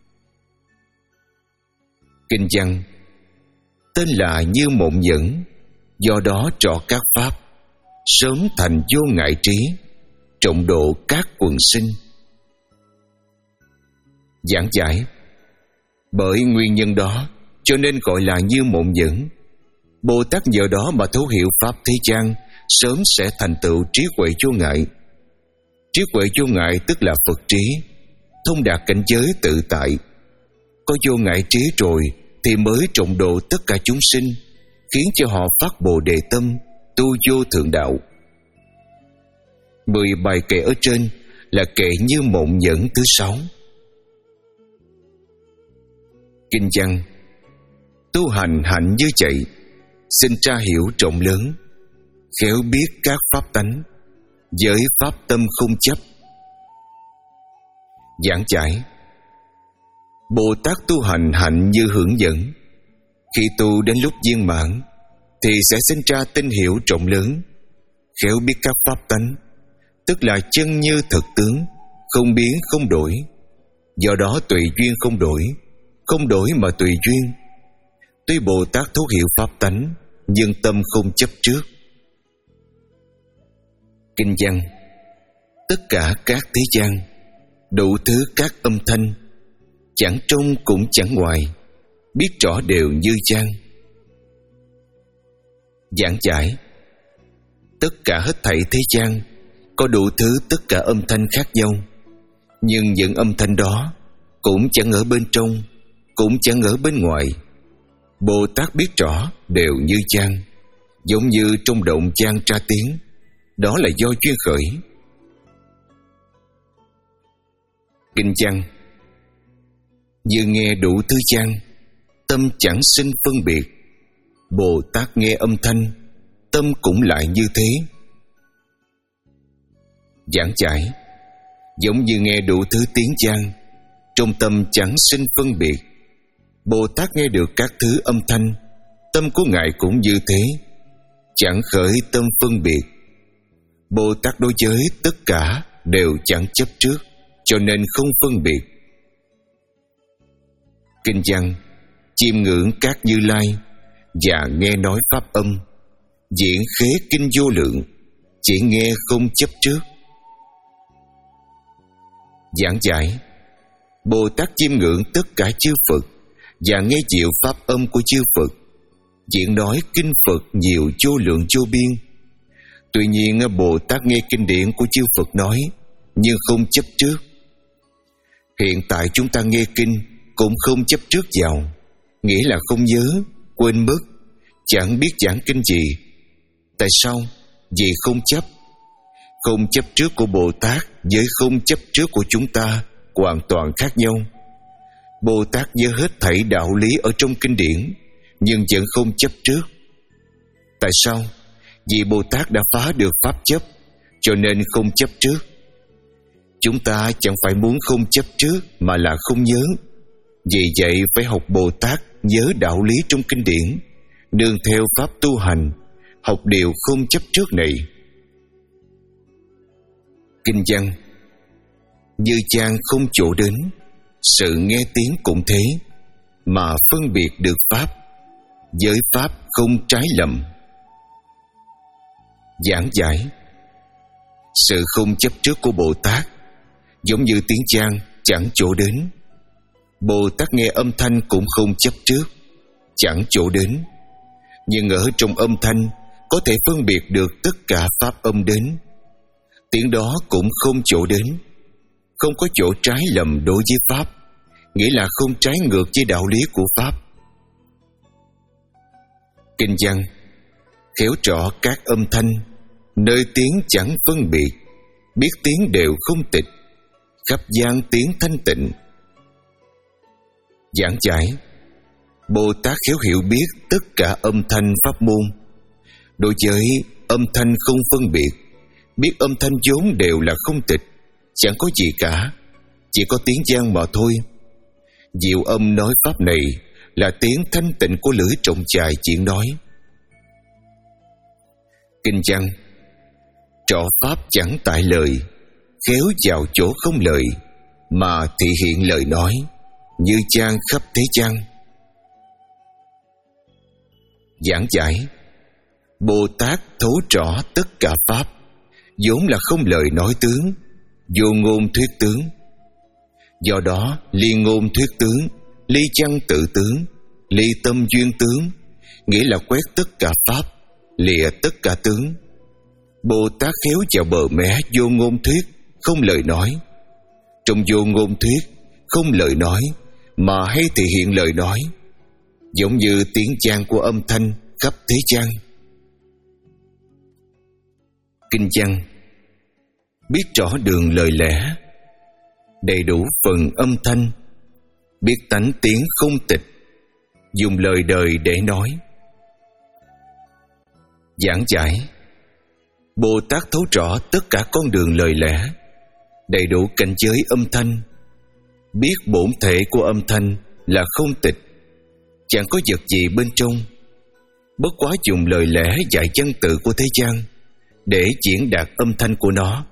Kinh văn: tên là như mộng nhẫn, do đó trọ các pháp, sớm thành vô ngại trí, trọng độ các quần sinh. Giảng giải: bởi nguyên nhân đó cho nên gọi là như mộng nhẫn. Bồ Tát nhờ đó mà thấu hiểu pháp thế gian, sớm sẽ thành tựu trí huệ vô ngại. Trí huệ vô ngại tức là Phật trí, thông đạt cảnh giới tự tại. Có vô ngại trí rồi thì mới trọng độ tất cả chúng sinh, khiến cho họ phát Bồ Đề tâm, tu vô thượng đạo. Mười bài kệ ở trên là kệ như mộng nhẫn thứ sáu. Kinh văn: tu hành hạnh như vậy, sinh tra hiểu trọng lớn, khéo biết các pháp tánh, với pháp tâm không chấp. Giảng giải: Bồ Tát tu hành hạnh như hưởng dẫn, khi tu đến lúc viên mãn thì sẽ sinh ra tinh hiểu trọng lớn, khéo biết các pháp tánh, tức là chân như thực tướng, không biến không đổi. Do đó tùy duyên không đổi, không đổi mà tùy duyên. Tuy Bồ Tát thấu hiểu pháp tánh, nhưng tâm không chấp trước. Kinh văn: tất cả các thế gian, đủ thứ các âm thanh, chẳng trong cũng chẳng ngoài, biết rõ đều như chan. Giảng giải: tất cả hết thảy thế gian có đủ thứ tất cả âm thanh khác nhau, nhưng những âm thanh đó cũng chẳng ở bên trong, cũng chẳng ở bên ngoài. Bồ Tát biết rõ đều như chan, giống như trong động chan ra tiếng, đó là do duyên khởi. Kinh văn: như nghe đủ thứ chan, tâm chẳng sinh phân biệt. Bồ Tát nghe âm thanh, tâm cũng lại như thế. Giảng giải: giống như nghe đủ thứ tiếng chan, trong tâm chẳng sinh phân biệt. Bồ Tát nghe được các thứ âm thanh, tâm của Ngài cũng như thế, chẳng khởi tâm phân biệt. Bồ Tát đối với tất cả đều chẳng chấp trước, cho nên không phân biệt. Kinh văn: chiêm ngưỡng các Như Lai và nghe nói pháp âm, diễn khế kinh vô lượng, chỉ nghe không chấp trước. Giảng giải: Bồ Tát chiêm ngưỡng tất cả chư Phật và nghe diệu pháp âm của chư Phật, diễn nói kinh Phật nhiều vô lượng vô biên. Tuy nhiên Bồ Tát nghe kinh điển của chư Phật nói, nhưng không chấp trước. Hiện tại chúng ta nghe kinh cũng không chấp trước vào, nghĩa là không nhớ, quên mất, chẳng biết giảng kinh gì. Tại sao? Vì không chấp. Không chấp trước của Bồ Tát với không chấp trước của chúng ta hoàn toàn khác nhau. Bồ Tát nhớ hết thảy đạo lý ở trong kinh điển, nhưng vẫn không chấp trước. Tại sao? Vì Bồ Tát đã phá được pháp chấp, cho nên không chấp trước. Chúng ta chẳng phải muốn không chấp trước, mà là không nhớ. Vì vậy phải học Bồ Tát nhớ đạo lý trong kinh điển, nương theo pháp tu hành, học điều không chấp trước này. Kinh văn: như chan không chỗ đến, sự nghe tiếng cũng thế, mà phân biệt được pháp, với pháp không trái lầm. Giảng giải: sự không chấp trước của Bồ Tát giống như tiếng chan chẳng chỗ đến. Bồ Tát nghe âm thanh cũng không chấp trước, chẳng chỗ đến, nhưng ở trong âm thanh có thể phân biệt được tất cả pháp âm đến. Tiếng đó cũng không chỗ đến, không có chỗ trái lầm đối với pháp, nghĩa là không trái ngược với đạo lý của pháp. Kinh văn: khéo rõ các âm thanh, nơi tiếng chẳng phân biệt, biết tiếng đều không tịch, khắp gian tiếng thanh tịnh. Giảng giải: Bồ Tát khéo hiểu biết tất cả âm thanh pháp môn. Đối với âm thanh không phân biệt, biết âm thanh vốn đều là không tịch, chẳng có gì cả, chỉ có tiếng vang mà thôi. Diệu âm nói pháp này là tiếng thanh tịnh của lưỡi trọng chài chuyện nói. Kinh văn: trọ pháp chẳng tại lời, khéo vào chỗ không lời, mà thị hiện lời nói, như chan khắp thế gian. Giảng giải: Bồ Tát thấu rõ tất cả pháp, vốn là không lời nói tướng, vô ngôn thuyết tướng. Do đó ly ngôn thuyết tướng, ly văn tự tướng, ly tâm duyên tướng, nghĩa là quét tất cả pháp, lìa tất cả tướng. Bồ Tát khéo vào bờ mé vô ngôn thuyết, không lời nói. Trong vô ngôn thuyết, không lời nói, mà hay thể hiện lời nói, giống như tiếng vang của âm thanh khắp thế gian. Kinh văn: biết rõ đường lời lẽ, đầy đủ phần âm thanh, biết tánh tiếng không tịch, dùng lời đời để nói. Giảng giải: Bồ Tát thấu rõ tất cả con đường lời lẽ, đầy đủ cảnh giới âm thanh, biết bổn thể của âm thanh là không tịch, chẳng có vật gì bên trong, bất quá dùng lời lẽ dạy văn tự của thế gian để diễn đạt âm thanh của nó.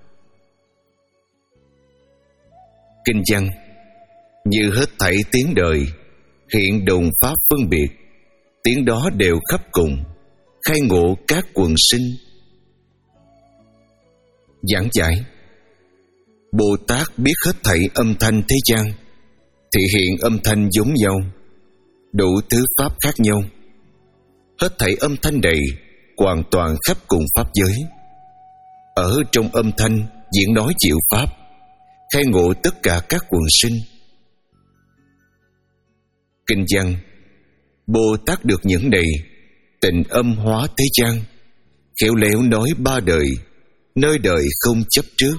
Kinh văn: như hết thảy tiếng đời, hiện đồng pháp phân biệt, tiếng đó đều khắp cùng, khai ngộ các quần sinh. Giảng giải: Bồ Tát biết hết thảy âm thanh thế gian, thị hiện âm thanh giống nhau, đủ thứ pháp khác nhau. Hết thảy âm thanh đầy, hoàn toàn khắp cùng pháp giới. Ở trong âm thanh diễn nói diệu pháp, khai ngộ tất cả các quần sinh. Kinh văn: Bồ Tát được những này, tịnh âm hóa thế gian, khéo léo nói ba đời, nơi đời không chấp trước.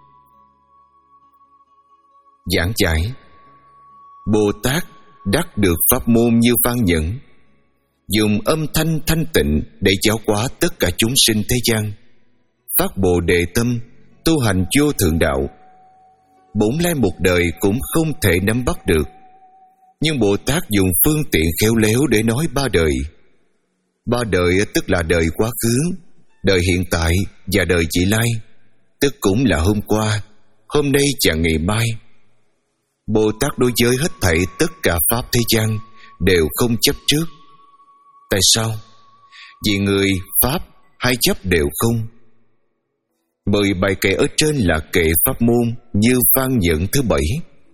Giảng giải: Bồ Tát đắc được pháp môn như Văn Nhẫn, dùng âm thanh thanh tịnh để giáo hóa tất cả chúng sinh thế gian, phát Bồ Đề tâm, tu hành vô thượng đạo. Bổn lai một đời cũng không thể nắm bắt được, nhưng Bồ Tát dùng phương tiện khéo léo để nói ba đời. Ba đời tức là đời quá khứ, đời hiện tại và đời vị lai, tức cũng là hôm qua, hôm nay và ngày mai. Bồ Tát đối với hết thảy tất cả pháp thế gian đều không chấp trước. Tại sao? Vì người, pháp, hai chấp đều không. Mười bài kệ ở trên là kệ pháp môn như Văn Nhẫn thứ bảy.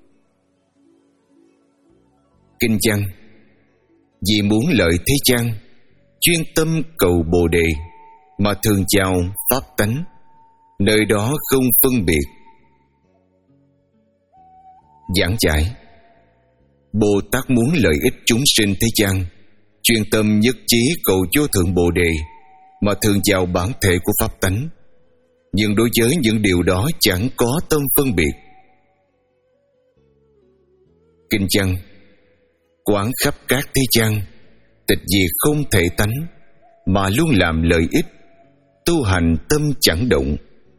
Kinh văn: vì muốn lợi thế gian, chuyên tâm cầu Bồ Đề, mà thường chào pháp tánh, nơi đó không phân biệt. Giảng giải: Bồ Tát muốn lợi ích chúng sinh thế gian, chuyên tâm nhất chí cầu vô thượng Bồ Đề, mà thường vào bản thể của pháp tánh, nhưng đối với những điều đó chẳng có tâm phân biệt. Kinh văn: quán khắp các thế gian, tịch diệt không thể tánh, mà luôn làm lợi ích, tu hành tâm chẳng động.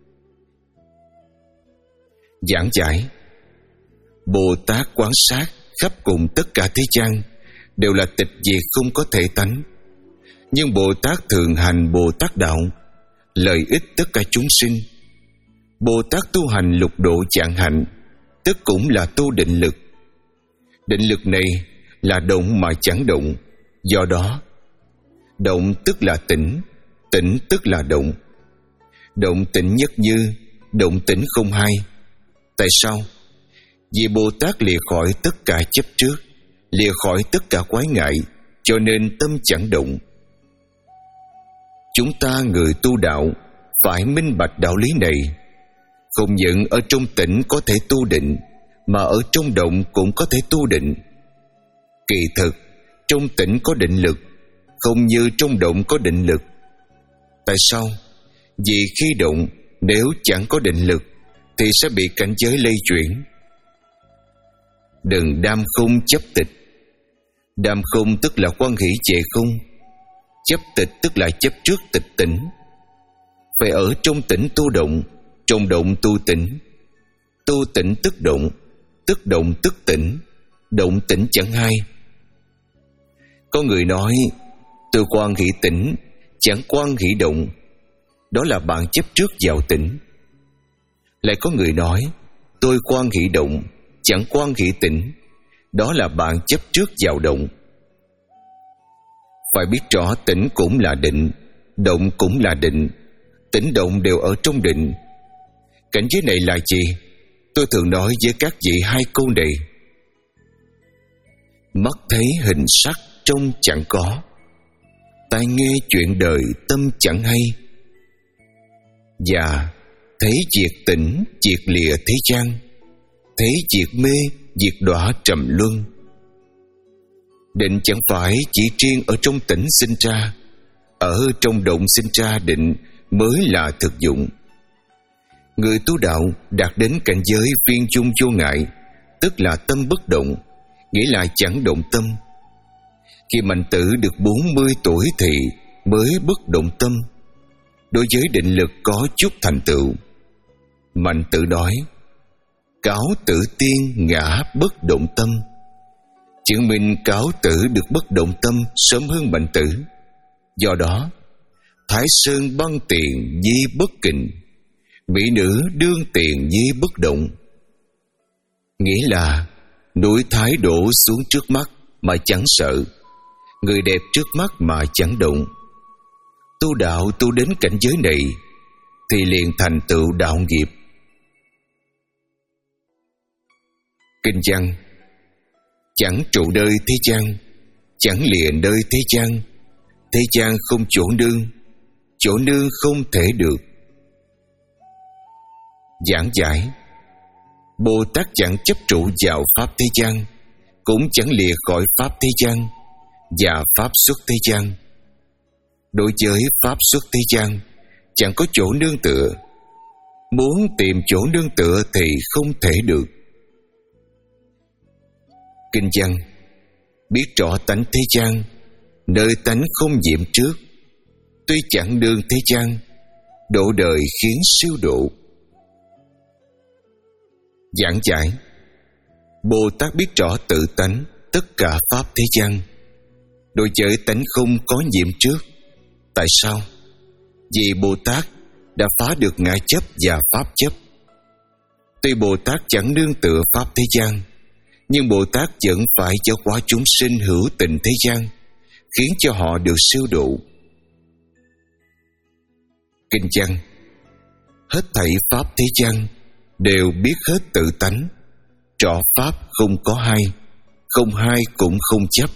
Giảng giải: Bồ Tát quán sát khắp cùng tất cả thế gian đều là tịch diệt không có thể tánh, nhưng Bồ Tát thường hành Bồ Tát đạo, lợi ích tất cả chúng sinh. Bồ Tát tu hành lục độ trạng hạnh, tức cũng là tu định lực. Định lực này là động mà chẳng động, do đó động tức là tĩnh, tĩnh tức là động. Động tĩnh nhất như, động tĩnh không hai. Tại sao? Vì Bồ Tát lìa khỏi tất cả chấp trước, lìa khỏi tất cả quái ngại, cho nên tâm chẳng động. Chúng ta người tu đạo phải minh bạch đạo lý này, không những ở trong tĩnh có thể tu định, mà ở trong động cũng có thể tu định. Kỳ thực trong tĩnh có định lực, không như trong động có định lực. Tại sao? Vì khi động, nếu chẳng có định lực thì sẽ bị cảnh giới lây chuyển. Đừng đam không chấp tịch. Đam không tức là quan hỷ trệ không. Chấp tịch tức là chấp trước tịch tỉnh. Phải ở trong tỉnh tu động, trong động tu tỉnh. Tu tỉnh tức động, tức động tức tỉnh, động tỉnh chẳng hai. Có người nói tôi quan hỷ tỉnh, chẳng quan hỷ động, đó là bạn chấp trước vào tỉnh. Lại có người nói tôi quan hỷ động, chẳng quan hỷ tỉnh, đó là bạn chấp trước vào động. Phải biết rõ tỉnh cũng là định, động cũng là định, tỉnh động đều ở trong định. Cảnh giới này là gì? Tôi thường nói với các vị hai câu này: mắt thấy hình sắc trông chẳng có, tai nghe chuyện đời tâm chẳng hay. Và thấy diệt tỉnh, diệt lìa thế gian, thấy diệt mê, diệt đọa trầm luân. Định chẳng phải chỉ riêng ở trong tỉnh sinh ra, ở trong động sinh ra định mới là thực dụng. Người tu đạo đạt đến cảnh giới viên chung vô ngại, tức là tâm bất động, nghĩa là chẳng động tâm. Khi Mạnh Tử được bốn mươi tuổi thì mới bất động tâm. Đối với định lực có chút thành tựu. Mạnh Tử nói: cáo tử tiên ngã bất động tâm, chứng minh cáo tử được bất động tâm sớm hơn Mạnh Tử. Do đó Thái Sơn băng tiền di bất kình, mỹ nữ đương tiền di bất động. Nghĩa là núi Thái đổ xuống trước mắt mà chẳng sợ, người đẹp trước mắt mà chẳng động. Tu đạo tu đến cảnh giới này thì liền thành tựu đạo nghiệp. Kinh văn: chẳng trụ nơi thế gian, chẳng lìa nơi thế gian, thế gian không chỗ nương, chỗ nương không thể được. Giảng giải: Bồ Tát chẳng chấp trụ vào pháp thế gian, cũng chẳng lìa khỏi pháp thế gian và pháp xuất thế gian. Đối với pháp xuất thế gian chẳng có chỗ nương tựa, muốn tìm chỗ nương tựa thì không thể được. Kinh văn: biết rõ tánh thế gian, nơi tánh không nhiễm trước, tuy chẳng đương thế gian, độ đời khiến siêu độ. Giảng giải: Bồ Tát biết rõ tự tánh tất cả pháp thế gian, đối với tánh không có nhiễm trước. Tại sao? Vì Bồ Tát đã phá được ngã chấp và pháp chấp. Tuy Bồ Tát chẳng nương tựa pháp thế gian, nhưng Bồ Tát vẫn phải cho quá chúng sinh hữu tình thế gian, khiến cho họ được siêu độ. Kinh văn: hết thảy pháp thế gian đều biết hết tự tánh, rõ pháp không có hai, không hai cũng không chấp.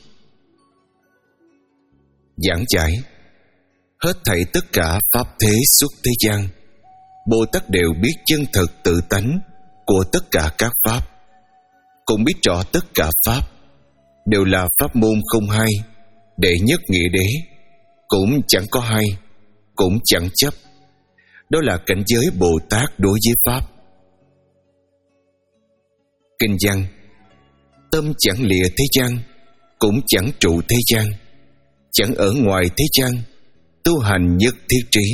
Giảng giải: hết thảy tất cả pháp thế xuất thế gian, Bồ Tát đều biết chân thực tự tánh của tất cả các pháp, cũng biết rõ tất cả pháp đều là pháp môn không hai, đệ nhất nghĩa đế, cũng chẳng có hai, cũng chẳng chấp. Đó là cảnh giới Bồ Tát đối với pháp. Kinh văn: tâm chẳng lìa thế gian, cũng chẳng trụ thế gian, chẳng ở ngoài thế gian, tu hành nhất thiết trí.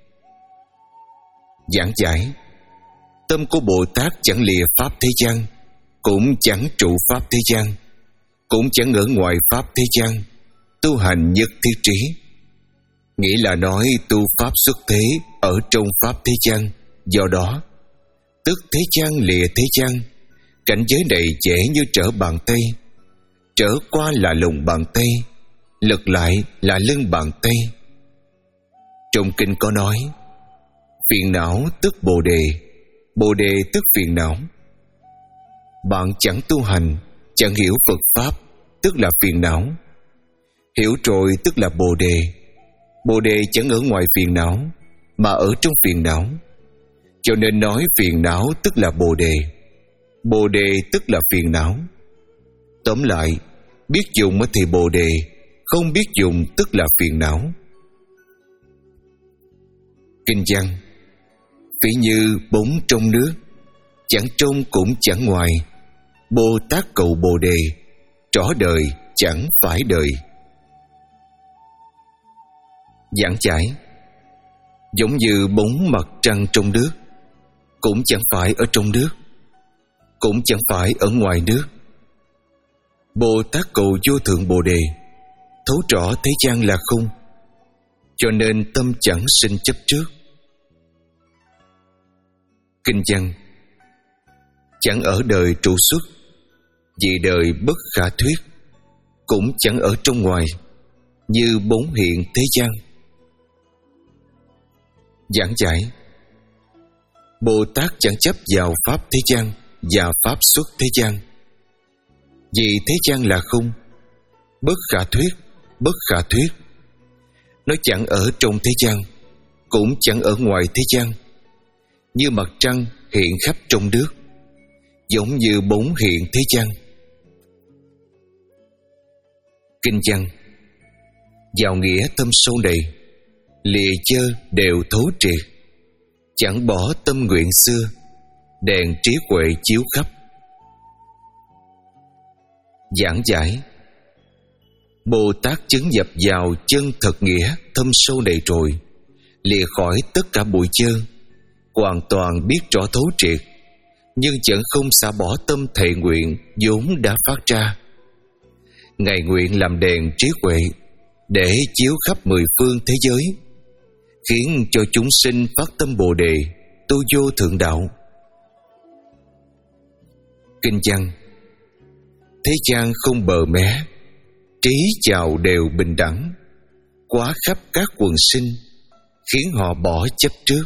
Giảng giải: tâm của Bồ Tát chẳng lìa pháp thế gian, cũng chẳng trụ pháp thế gian, cũng chẳng ở ngoài pháp thế gian, tu hành nhất thiết trí. Nghĩa là nói tu pháp xuất thế ở trong pháp thế gian. Do đó tức thế gian lìa thế gian, cảnh giới này dễ như trở bàn tay, trở qua là lòng bàn tay, lật lại là lưng bàn tay. Trong kinh có nói: phiền não tức bồ đề, bồ đề tức phiền não. Bạn chẳng tu hành, chẳng hiểu Phật pháp, tức là phiền não. Hiểu rồi tức là bồ đề. Bồ đề chẳng ở ngoài phiền não, mà ở trong phiền não. Cho nên nói phiền não tức là bồ đề, bồ đề tức là phiền não. Tóm lại, biết dùng thì bồ đề, không biết dùng tức là phiền não. Kinh văn: ví như bóng trong nước, chẳng trong cũng chẳng ngoài, Bồ Tát cầu bồ đề, rõ đời chẳng phải đời. Giảng giải: giống như bóng mặt trăng trong nước, cũng chẳng phải ở trong nước, cũng chẳng phải ở ngoài nước. Bồ Tát cầu vô thượng Bồ Đề, thấu rõ thế gian là không, cho nên tâm chẳng sinh chấp trước. Kinh văn: chẳng ở đời trụ xuất, vì đời bất khả thuyết, cũng chẳng ở trong ngoài, như bóng hiện thế gian. Giảng giải: Bồ Tát chẳng chấp vào pháp thế gian và pháp xuất thế gian, vì thế gian là không, bất khả thuyết, bất khả thuyết. Nó chẳng ở trong thế gian, cũng chẳng ở ngoài thế gian, như mặt trăng hiện khắp trong nước, giống như bóng hiện thế gian. Kinh văn: vào nghĩa thâm sâu này, lìa chơ đều thấu triệt, chẳng bỏ tâm nguyện xưa, đèn trí huệ chiếu khắp. Giảng giải: Bồ Tát chứng nhập vào chân thật nghĩa thâm sâu này rồi, lìa khỏi tất cả bụi chơ, hoàn toàn biết rõ thấu triệt, nhưng chẳng không xả bỏ tâm thệ nguyện vốn đã phát ra. Ngài nguyện làm đèn trí huệ để chiếu khắp mười phương thế giới, khiến cho chúng sinh phát tâm Bồ Đề, tu vô thượng đạo. Kinh văn: thế gian không bờ mé, trí chào đều bình đẳng, quá khắp các quần sinh, khiến họ bỏ chấp trước.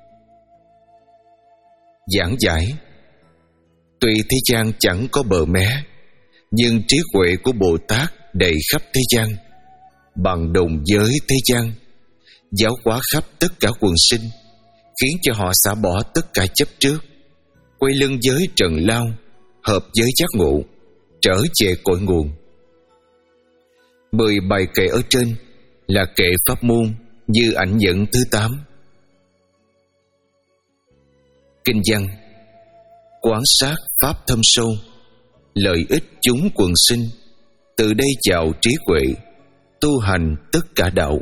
Giảng giải: tuy thế gian chẳng có bờ mé, nhưng trí huệ của Bồ Tát đầy khắp thế gian, bằng đồng với thế gian, giáo hóa khắp tất cả quần sinh, khiến cho họ xả bỏ tất cả chấp trước, quay lưng với trần lao, hợp với giác ngộ, trở về cội nguồn. Mười bài kệ ở trên là kệ pháp môn như ảnh nhận thứ tám. Kinh văn: quán sát pháp thâm sâu, lợi ích chúng quần sinh, từ đây chào trí huệ, tu hành tất cả đạo.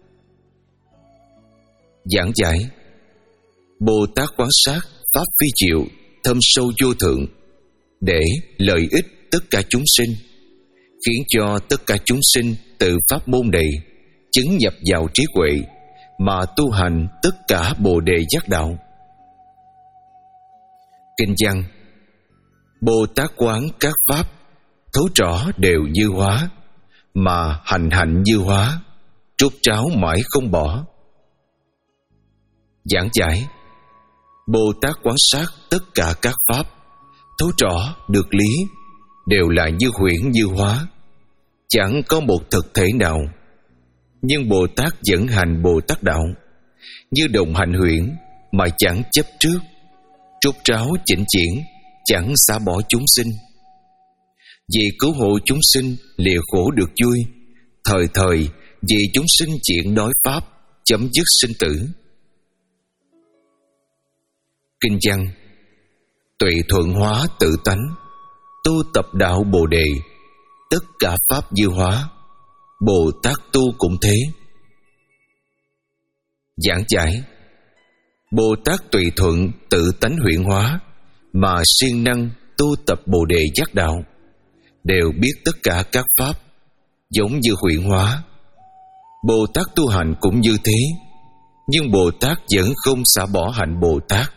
Giảng giải: Bồ Tát quán sát pháp phi diệu thâm sâu vô thượng, để lợi ích tất cả chúng sinh, khiến cho tất cả chúng sinh từ pháp môn này chứng nhập vào trí huệ, mà tu hành tất cả Bồ Đề giác đạo. Kinh văn: Bồ Tát quán các pháp, thấu rõ đều như hóa, mà hành hạnh như hóa, trút tráo mãi không bỏ. Giảng giải: Bồ Tát quán sát tất cả các pháp, thấu rõ được lý, đều là như huyễn như hóa, chẳng có một thực thể nào. Nhưng Bồ Tát dẫn hành Bồ Tát đạo, như đồng hành huyễn mà chẳng chấp trước, trút tráo chỉnh chuyển, chẳng xả bỏ chúng sinh. Vì cứu hộ chúng sinh lìa khổ được vui, thời thời vì chúng sinh chuyện nói pháp, chấm dứt sinh tử. Kinh văn: tùy thuận hóa tự tánh, tu tập đạo Bồ Đề, tất cả pháp như hóa, Bồ Tát tu cũng thế. Giảng giải: Bồ Tát tùy thuận tự tánh huyện hóa, mà siêng năng tu tập Bồ Đề giác đạo, đều biết tất cả các pháp giống như huyện hóa. Bồ Tát tu hành cũng như thế, nhưng Bồ Tát vẫn không xả bỏ hạnh Bồ Tát.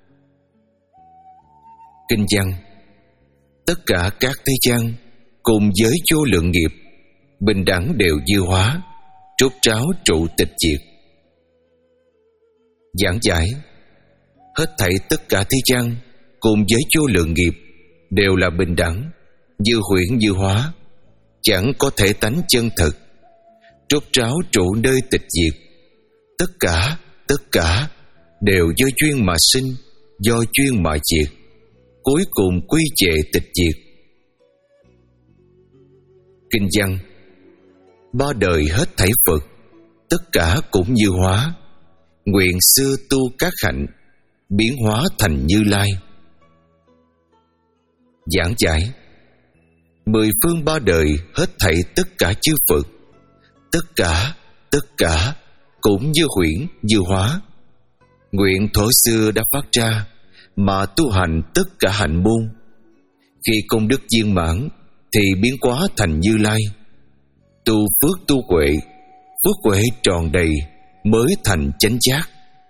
Kinh văn: tất cả các thế gian cùng với vô lượng nghiệp, bình đẳng đều như hóa, trút tráo trụ tịch diệt. Giảng giải: hết thảy tất cả thế gian cùng với vô lượng nghiệp đều là bình đẳng, như huyễn như hóa, chẳng có thể tánh chân thực, trút tráo trụ nơi tịch diệt. Tất cả, tất cả đều do duyên mà sinh, do duyên mà diệt, cuối cùng quy về tịch diệt. Kinh văn: ba đời hết thảy Phật, tất cả cũng như hóa, nguyện xưa tu các hạnh, biến hóa thành Như Lai. Giảng giải: mười phương ba đời hết thảy tất cả chư Phật, tất cả, tất cả cũng như huyễn như hóa. Nguyện thuở xưa đã phát ra, mà tu hành tất cả hạnh môn. Khi công đức viên mãn thì biến hóa thành Như Lai. Tu phước tu huệ, phước huệ tròn đầy mới thành chánh giác.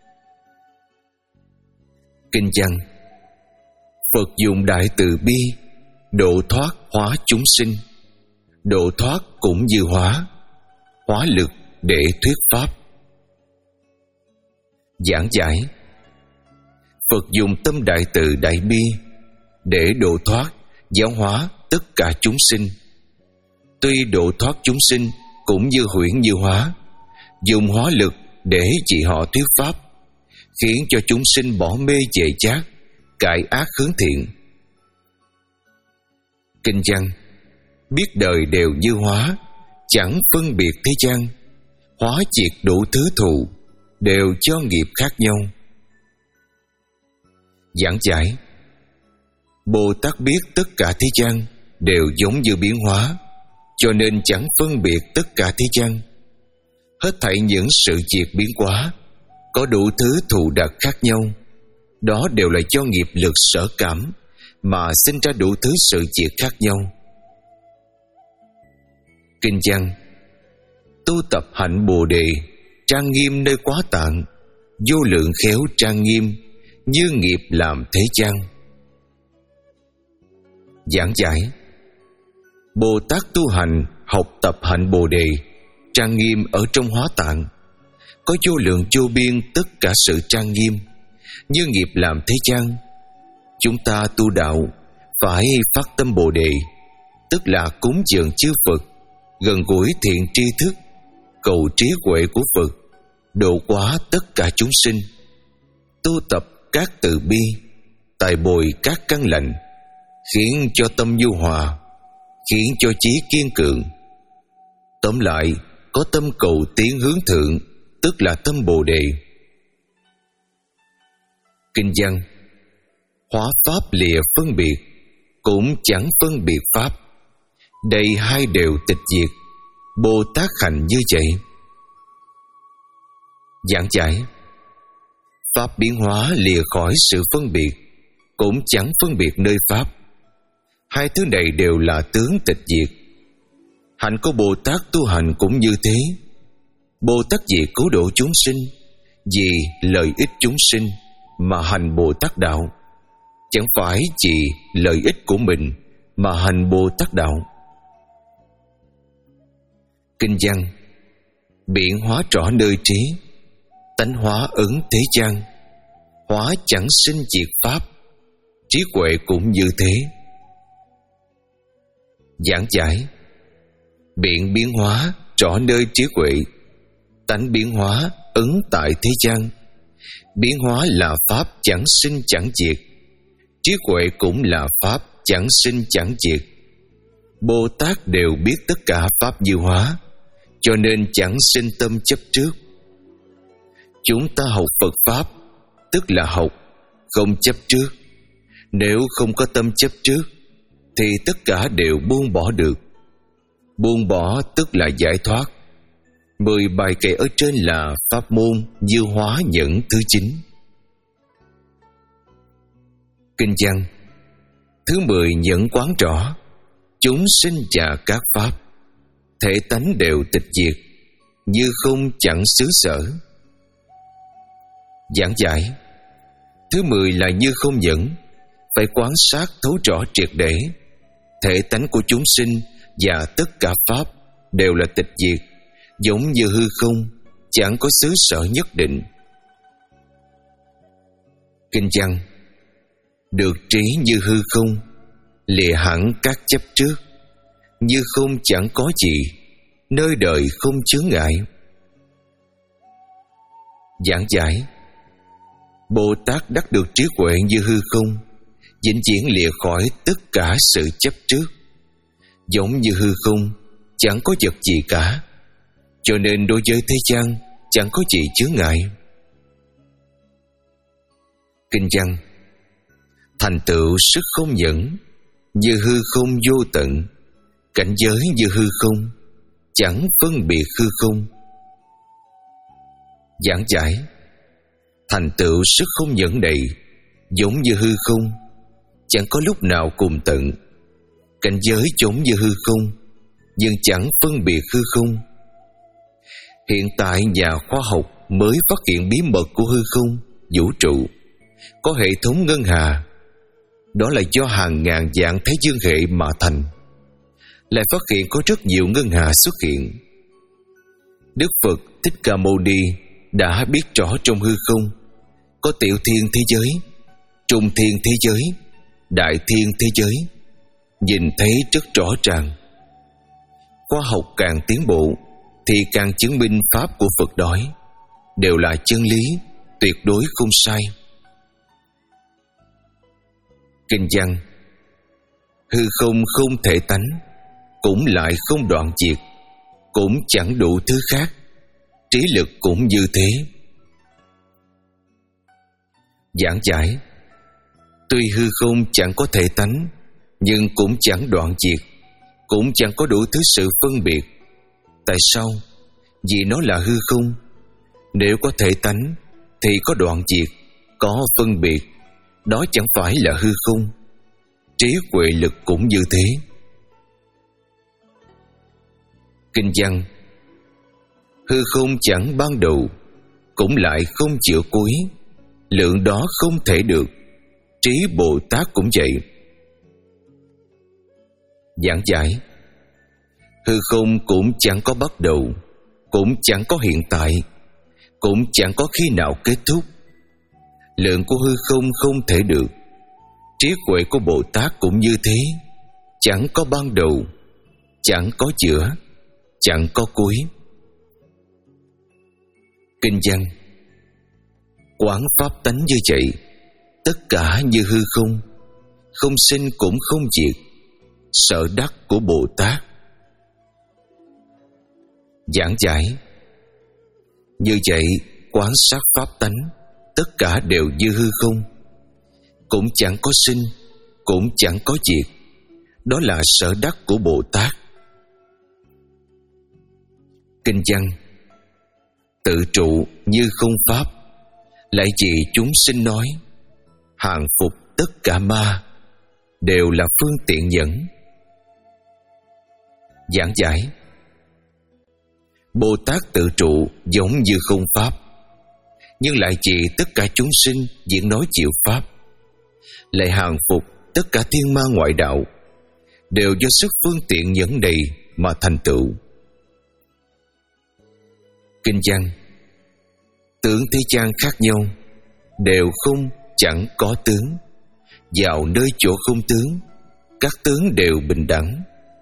Kinh văn: Phật dùng đại từ bi độ thoát hóa chúng sinh. Độ thoát cũng như hóa, hóa lực để thuyết pháp. Giảng giải: Phật dùng tâm đại từ đại bi để độ thoát, giáo hóa tất cả chúng sinh. Tuy độ thoát chúng sinh cũng như huyễn như hóa, dùng hóa lực để chỉ họ thuyết pháp, khiến cho chúng sinh bỏ mê về chát, cải ác hướng thiện. Kinh văn: Biết đời đều như hóa, chẳng phân biệt thế gian, hóa diệt đủ thứ thù, đều cho nghiệp khác nhau. Giảng giải: Bồ Tát biết tất cả thế gian đều giống như biến hóa, cho nên chẳng phân biệt tất cả thế gian. Hết thảy những sự việc biến hóa có đủ thứ thù đặc khác nhau, đó đều là do nghiệp lực sở cảm mà sinh ra đủ thứ sự việc khác nhau. Kinh văn: Tu tập hạnh Bồ Đề, trang nghiêm nơi quá tạng, vô lượng khéo trang nghiêm, như nghiệp làm thế gian. Giảng giải: Bồ Tát tu hành học tập hạnh Bồ Đề, trang nghiêm ở trong hóa tạng, có vô lượng vô biên tất cả sự trang nghiêm, như nghiệp làm thế gian. Chúng ta tu đạo phải phát tâm Bồ Đề, tức là cúng dường chư Phật, gần gũi thiện tri thức, cầu trí huệ của Phật, độ hóa tất cả chúng sinh, tu tập các từ bi, tài bồi các căn lành, khiến cho tâm nhu hòa, khiến cho trí kiên cường. Tóm lại, có tâm cầu tiến hướng thượng, tức là tâm Bồ Đề. Kinh văn: Hóa pháp lìa phân biệt, cũng chẳng phân biệt pháp. Đây hai đều tịch diệt, Bồ Tát hành như vậy. Giảng giải: Pháp biến hóa lìa khỏi sự phân biệt, cũng chẳng phân biệt nơi pháp. Hai thứ này đều là tướng tịch diệt. Hạnh của Bồ Tát tu hành cũng như thế. Bồ Tát vì cứu độ chúng sinh, vì lợi ích chúng sinh mà hành Bồ Tát đạo, chẳng phải vì lợi ích của mình mà hành Bồ Tát đạo. Kinh văn: Biện hóa rõ nơi trí, tánh hóa ứng thế gian, hóa chẳng sinh diệt pháp, trí huệ cũng như thế. Giảng giải: Biện biến hóa rõ nơi trí huệ, tánh biến hóa ứng tại thế gian. Biến hóa là pháp chẳng sinh chẳng diệt, trí huệ cũng là pháp chẳng sinh chẳng diệt. Bồ Tát đều biết tất cả pháp như hóa, cho nên chẳng sinh tâm chấp trước. Chúng ta học Phật Pháp, tức là học không chấp trước. Nếu không có tâm chấp trước, thì tất cả đều buông bỏ được. Buông bỏ tức là giải thoát. Mười bài kệ ở trên là pháp môn như hóa nhẫn thứ chín. Kinh văn: Thứ mười nhẫn quán rõ, chúng sinh và các pháp, thể tánh đều tịch diệt, như không chẳng xứ sở. Giảng giải: Thứ mười là như không nhẫn, phải quán sát thấu rõ triệt để. Thể tánh của chúng sinh và tất cả pháp đều là tịch diệt, giống như hư không, chẳng có xứ sở nhất định. Kinh văn: Được trí như hư không, lìa hẳn các chấp trước, như không chẳng có gì, nơi đời không chướng ngại. Giảng giải: Bồ Tát đắc được trí huệ như hư không, vĩnh viễn lìa khỏi tất cả sự chấp trước, giống như hư không, chẳng có vật gì cả, cho nên đối với thế gian chẳng có gì chướng ngại. Kinh văn: Thành tựu sức không nhẫn, như hư không vô tận, cảnh giới như hư không, chẳng phân biệt hư không. Giảng giải: thành tựu sức không nhẫn đầy, giống như hư không, chẳng có lúc nào cùng tận. Cảnh giới giống như hư không, nhưng chẳng phân biệt hư không. Hiện tại nhà khoa học mới phát hiện bí mật của hư không, vũ trụ có hệ thống ngân hà. Đó là do hàng ngàn vạn thái dương hệ mà thành. Lại phát hiện có rất nhiều ngân hà xuất hiện. Đức Phật Thích Ca Mâu Ni đã biết rõ trong hư không có tiểu thiên thế giới, trung thiên thế giới, đại thiên thế giới, nhìn thấy rất rõ ràng. Khoa học càng tiến bộ thì càng chứng minh pháp của Phật nói đều là chân lý, tuyệt đối không sai. Kinh văn: hư không không thể tánh, cũng lại không đoạn diệt, cũng chẳng đủ thứ khác, trí lực cũng như thế. Giảng giải: tuy hư không chẳng có thể tánh, nhưng cũng chẳng đoạn diệt, cũng chẳng có đủ thứ sự phân biệt. Tại sao? Vì nó là hư không. Nếu có thể tánh thì có đoạn diệt, có phân biệt, đó chẳng phải là hư không. Trí huệ lực cũng như thế. Kinh văn: hư không chẳng ban đầu, cũng lại không chữa cuối, lượng đó không thể được, trí Bồ Tát cũng vậy. Giảng giải: hư không cũng chẳng có bắt đầu, cũng chẳng có hiện tại, cũng chẳng có khi nào kết thúc. Lượng của hư không không thể được, trí huệ của Bồ Tát cũng như thế. Chẳng có ban đầu, chẳng có giữa, chẳng có cuối. Kinh văn: quán pháp tánh như vậy, tất cả như hư không, không sinh cũng không diệt, sở đắc của Bồ Tát. Giảng giải: như vậy quán sát pháp tánh, tất cả đều như hư không, cũng chẳng có sinh, cũng chẳng có diệt, đó là sở đắc của Bồ Tát. Kinh văn: tự trụ như không pháp, lại chỉ chúng sinh nói, hàng phục tất cả ma, đều là phương tiện dẫn. Giảng giải: Bồ Tát tự trụ giống như không pháp, nhưng lại chỉ tất cả chúng sinh diễn nói chịu pháp, lại hàng phục tất cả thiên ma ngoại đạo, đều do sức phương tiện nhẫn đầy mà thành tựu. Kinh văn: tướng thế gian khác nhau, đều không chẳng có tướng, vào nơi chỗ không tướng, các tướng đều bình đẳng.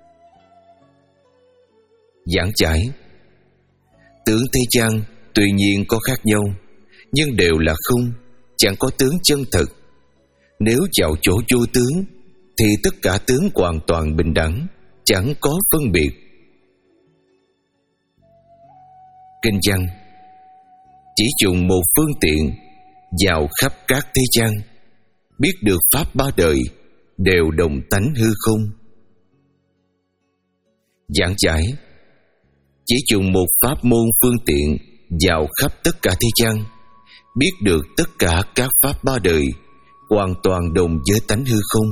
Giảng giải: tướng thế gian tuy nhiên có khác nhau, nhưng đều là không, chẳng có tướng chân thực. Nếu vào chỗ vô tướng, thì tất cả tướng hoàn toàn bình đẳng, chẳng có phân biệt. Kinh văn: chỉ dùng một phương tiện vào khắp các thế gian, biết được pháp ba đời, đều đồng tánh hư không. Giảng giải: chỉ dùng một pháp môn phương tiện vào khắp tất cả thế gian, biết được tất cả các pháp ba đời, hoàn toàn đồng với tánh hư không.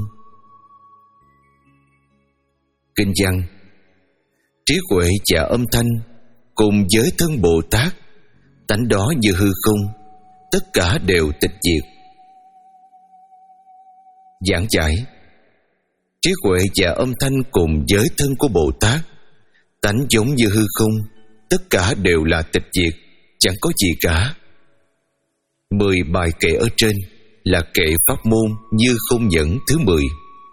Kinh văn: trí huệ và âm thanh cùng với thân Bồ Tát, tánh đó như hư không, tất cả đều tịch diệt. Giảng giải: trí huệ và âm thanh cùng với thân của Bồ Tát, tánh giống như hư không, tất cả đều là tịch diệt, chẳng có gì cả. Mười bài kệ ở trên là kệ pháp môn như không nhẫn thứ mười.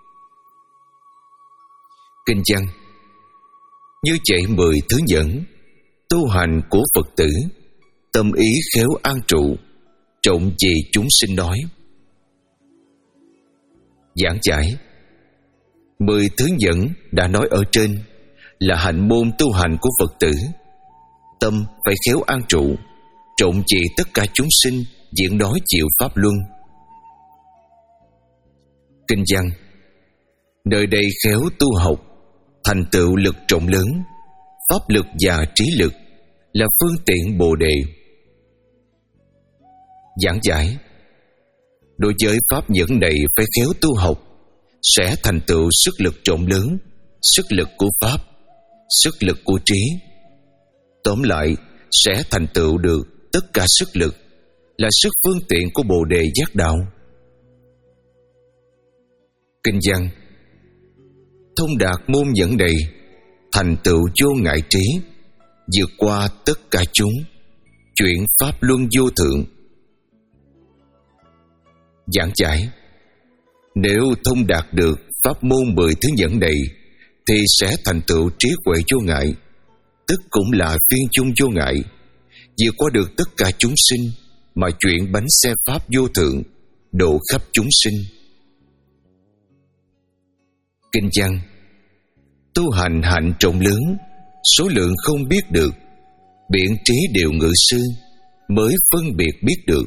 Kinh văn: như vậy mười thứ nhẫn, tu hành của Phật tử, tâm ý khéo an trụ, trộn vì chúng sinh nói. Giảng giải: mười thứ nhẫn đã nói ở trên là hạnh môn tu hành của Phật tử, tâm phải khéo an trụ, trộn vì tất cả chúng sinh diễn nói chịu pháp luân. Kinh văn: nơi đây khéo tu học, thành tựu lực trọng lớn, pháp lực và trí lực là phương tiện Bồ đề. Giảng giải: đối với pháp nhẫn này phải khéo tu học, sẽ thành tựu sức lực rộng lớn, sức lực của pháp, sức lực của trí. Tóm lại, sẽ thành tựu được tất cả sức lực, là sức phương tiện của Bồ Đề giác đạo. Kinh văn: thông đạt môn nhẫn này, thành tựu vô ngại trí, vượt qua tất cả chúng, chuyển pháp luân vô thượng. Giảng giải: nếu thông đạt được pháp môn mười thứ nhẫn này, thì sẽ thành tựu trí huệ vô ngại, tức cũng là viên chung vô ngại, vượt qua được tất cả chúng sinh, mà chuyển bánh xe pháp vô thượng, độ khắp chúng sinh. Kinh văn: tu hành hạnh trọng lớn, số lượng không biết được, biện trí đều ngự sư, mới phân biệt biết được.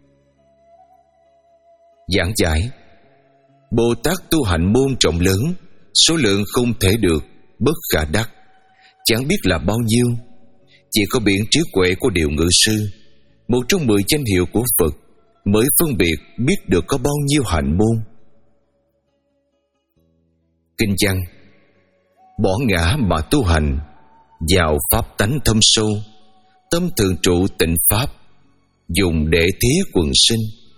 Giảng giải: Bồ Tát tu hành môn trọng lớn, số lượng không thể được, bất khả đắc, chẳng biết là bao nhiêu. Chỉ có biện trí huệ của điều ngự sư, một trong mười danh hiệu của Phật, mới phân biệt biết được có bao nhiêu hạnh môn. Kinh văn: bỏ ngã mà tu hành, vào pháp tánh thâm sâu, tâm thường trụ tịnh pháp, dùng để thí quần sinh.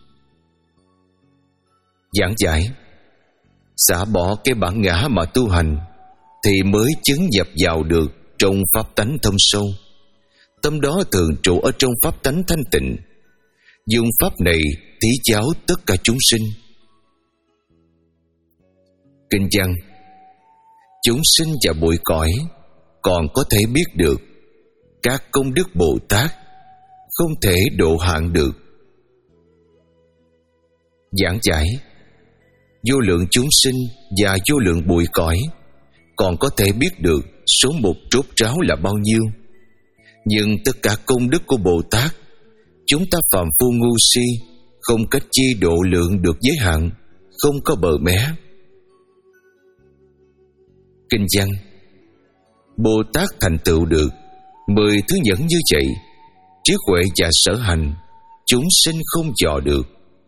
Giảng giải: xả bỏ cái bản ngã mà tu hành, thì mới chứng nhập vào được trong pháp tánh thâm sâu. Tâm đó thường trụ ở trong pháp tánh thanh tịnh, dùng pháp này thí giáo tất cả chúng sinh. Kinh văn: chúng sinh và bụi cõi còn có thể biết được, các công đức Bồ Tát không thể độ hạn được. Giảng giải: vô lượng chúng sinh và vô lượng bụi cõi còn có thể biết được số một rốt ráo là bao nhiêu, nhưng tất cả công đức của Bồ Tát, chúng ta phàm phu ngu si không cách chi độ lượng được giới hạn, không có bờ mé. Kinh văn: Bồ Tát thành tựu được mười thứ nhẫn như vậy, trí huệ và sở hành, chúng sinh không dò được.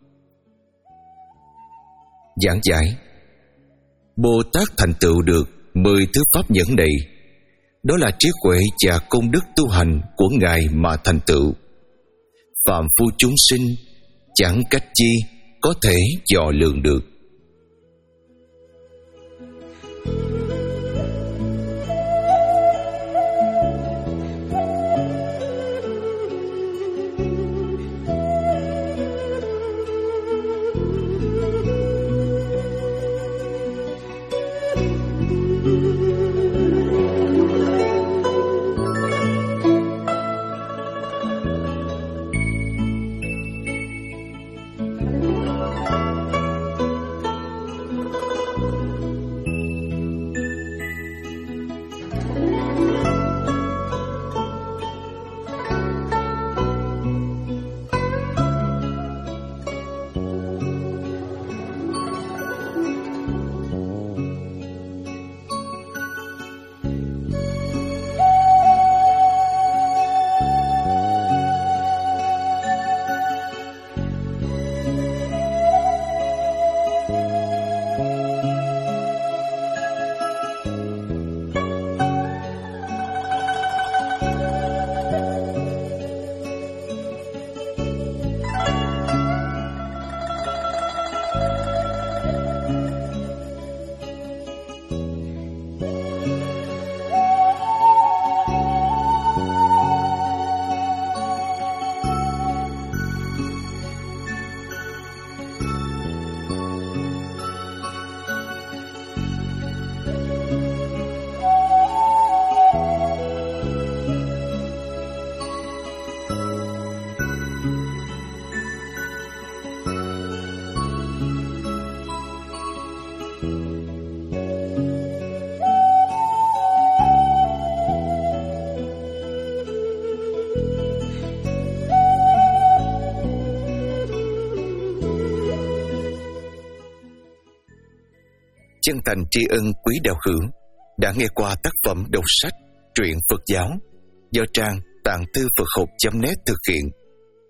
Giảng giải: Bồ Tát thành tựu được mười thứ pháp nhẫn này, đó là trí huệ và công đức tu hành của Ngài mà thành tựu. Phàm phu chúng sinh chẳng cách chi có thể dò lường được. Chân thành tri ân quý đạo hữu đã nghe qua tác phẩm đọc sách truyện Phật giáo do trang tạng thư Phật học chấm net thực hiện.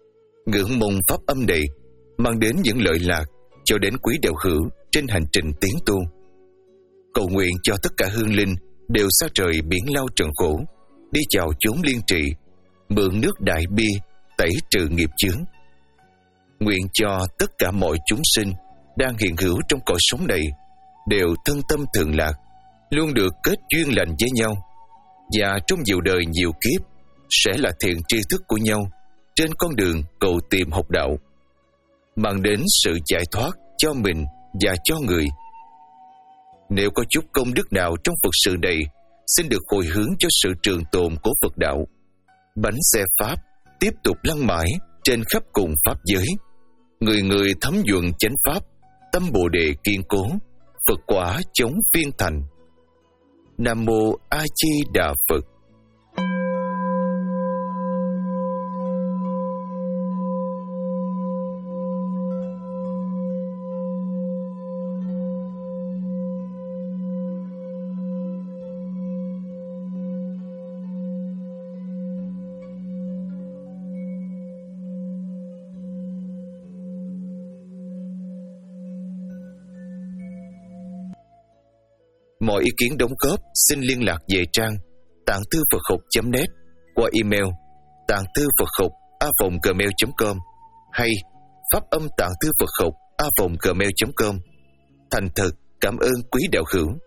Ngưỡng mong pháp âm này mang đến những lợi lạc cho đến quý đạo hữu trên hành trình tiến tu. Cầu nguyện cho tất cả hương linh đều xa trời biển lao trần khổ, đi chào chốn liên trị, mượn nước đại bi tẩy trừ nghiệp chướng. Nguyện cho tất cả mọi chúng sinh đang hiện hữu trong cõi sống này đều thân tâm thường lạc, luôn được kết duyên lành với nhau, và trong nhiều đời nhiều kiếp sẽ là thiện tri thức của nhau trên con đường cầu tìm học đạo, mang đến sự giải thoát cho mình và cho người. Nếu có chút công đức nào trong Phật sự này, xin được hồi hướng cho sự trường tồn của Phật đạo. Bánh xe Pháp tiếp tục lăn mãi trên khắp cùng Pháp giới. Người người thấm nhuận chánh Pháp, tâm Bồ Đề kiên cố, Phật quả chống phiên thành. Nam Mô A Di Đà Phật. Mọi ý kiến đóng góp xin liên lạc về trang tạng thư Phật học chấm net qua email tạng thư Phật học a vòng gmail chấm com hay pháp âm tạng thư Phật học a vòng gmail chấm com. Thành thật cảm ơn quý đạo hữu.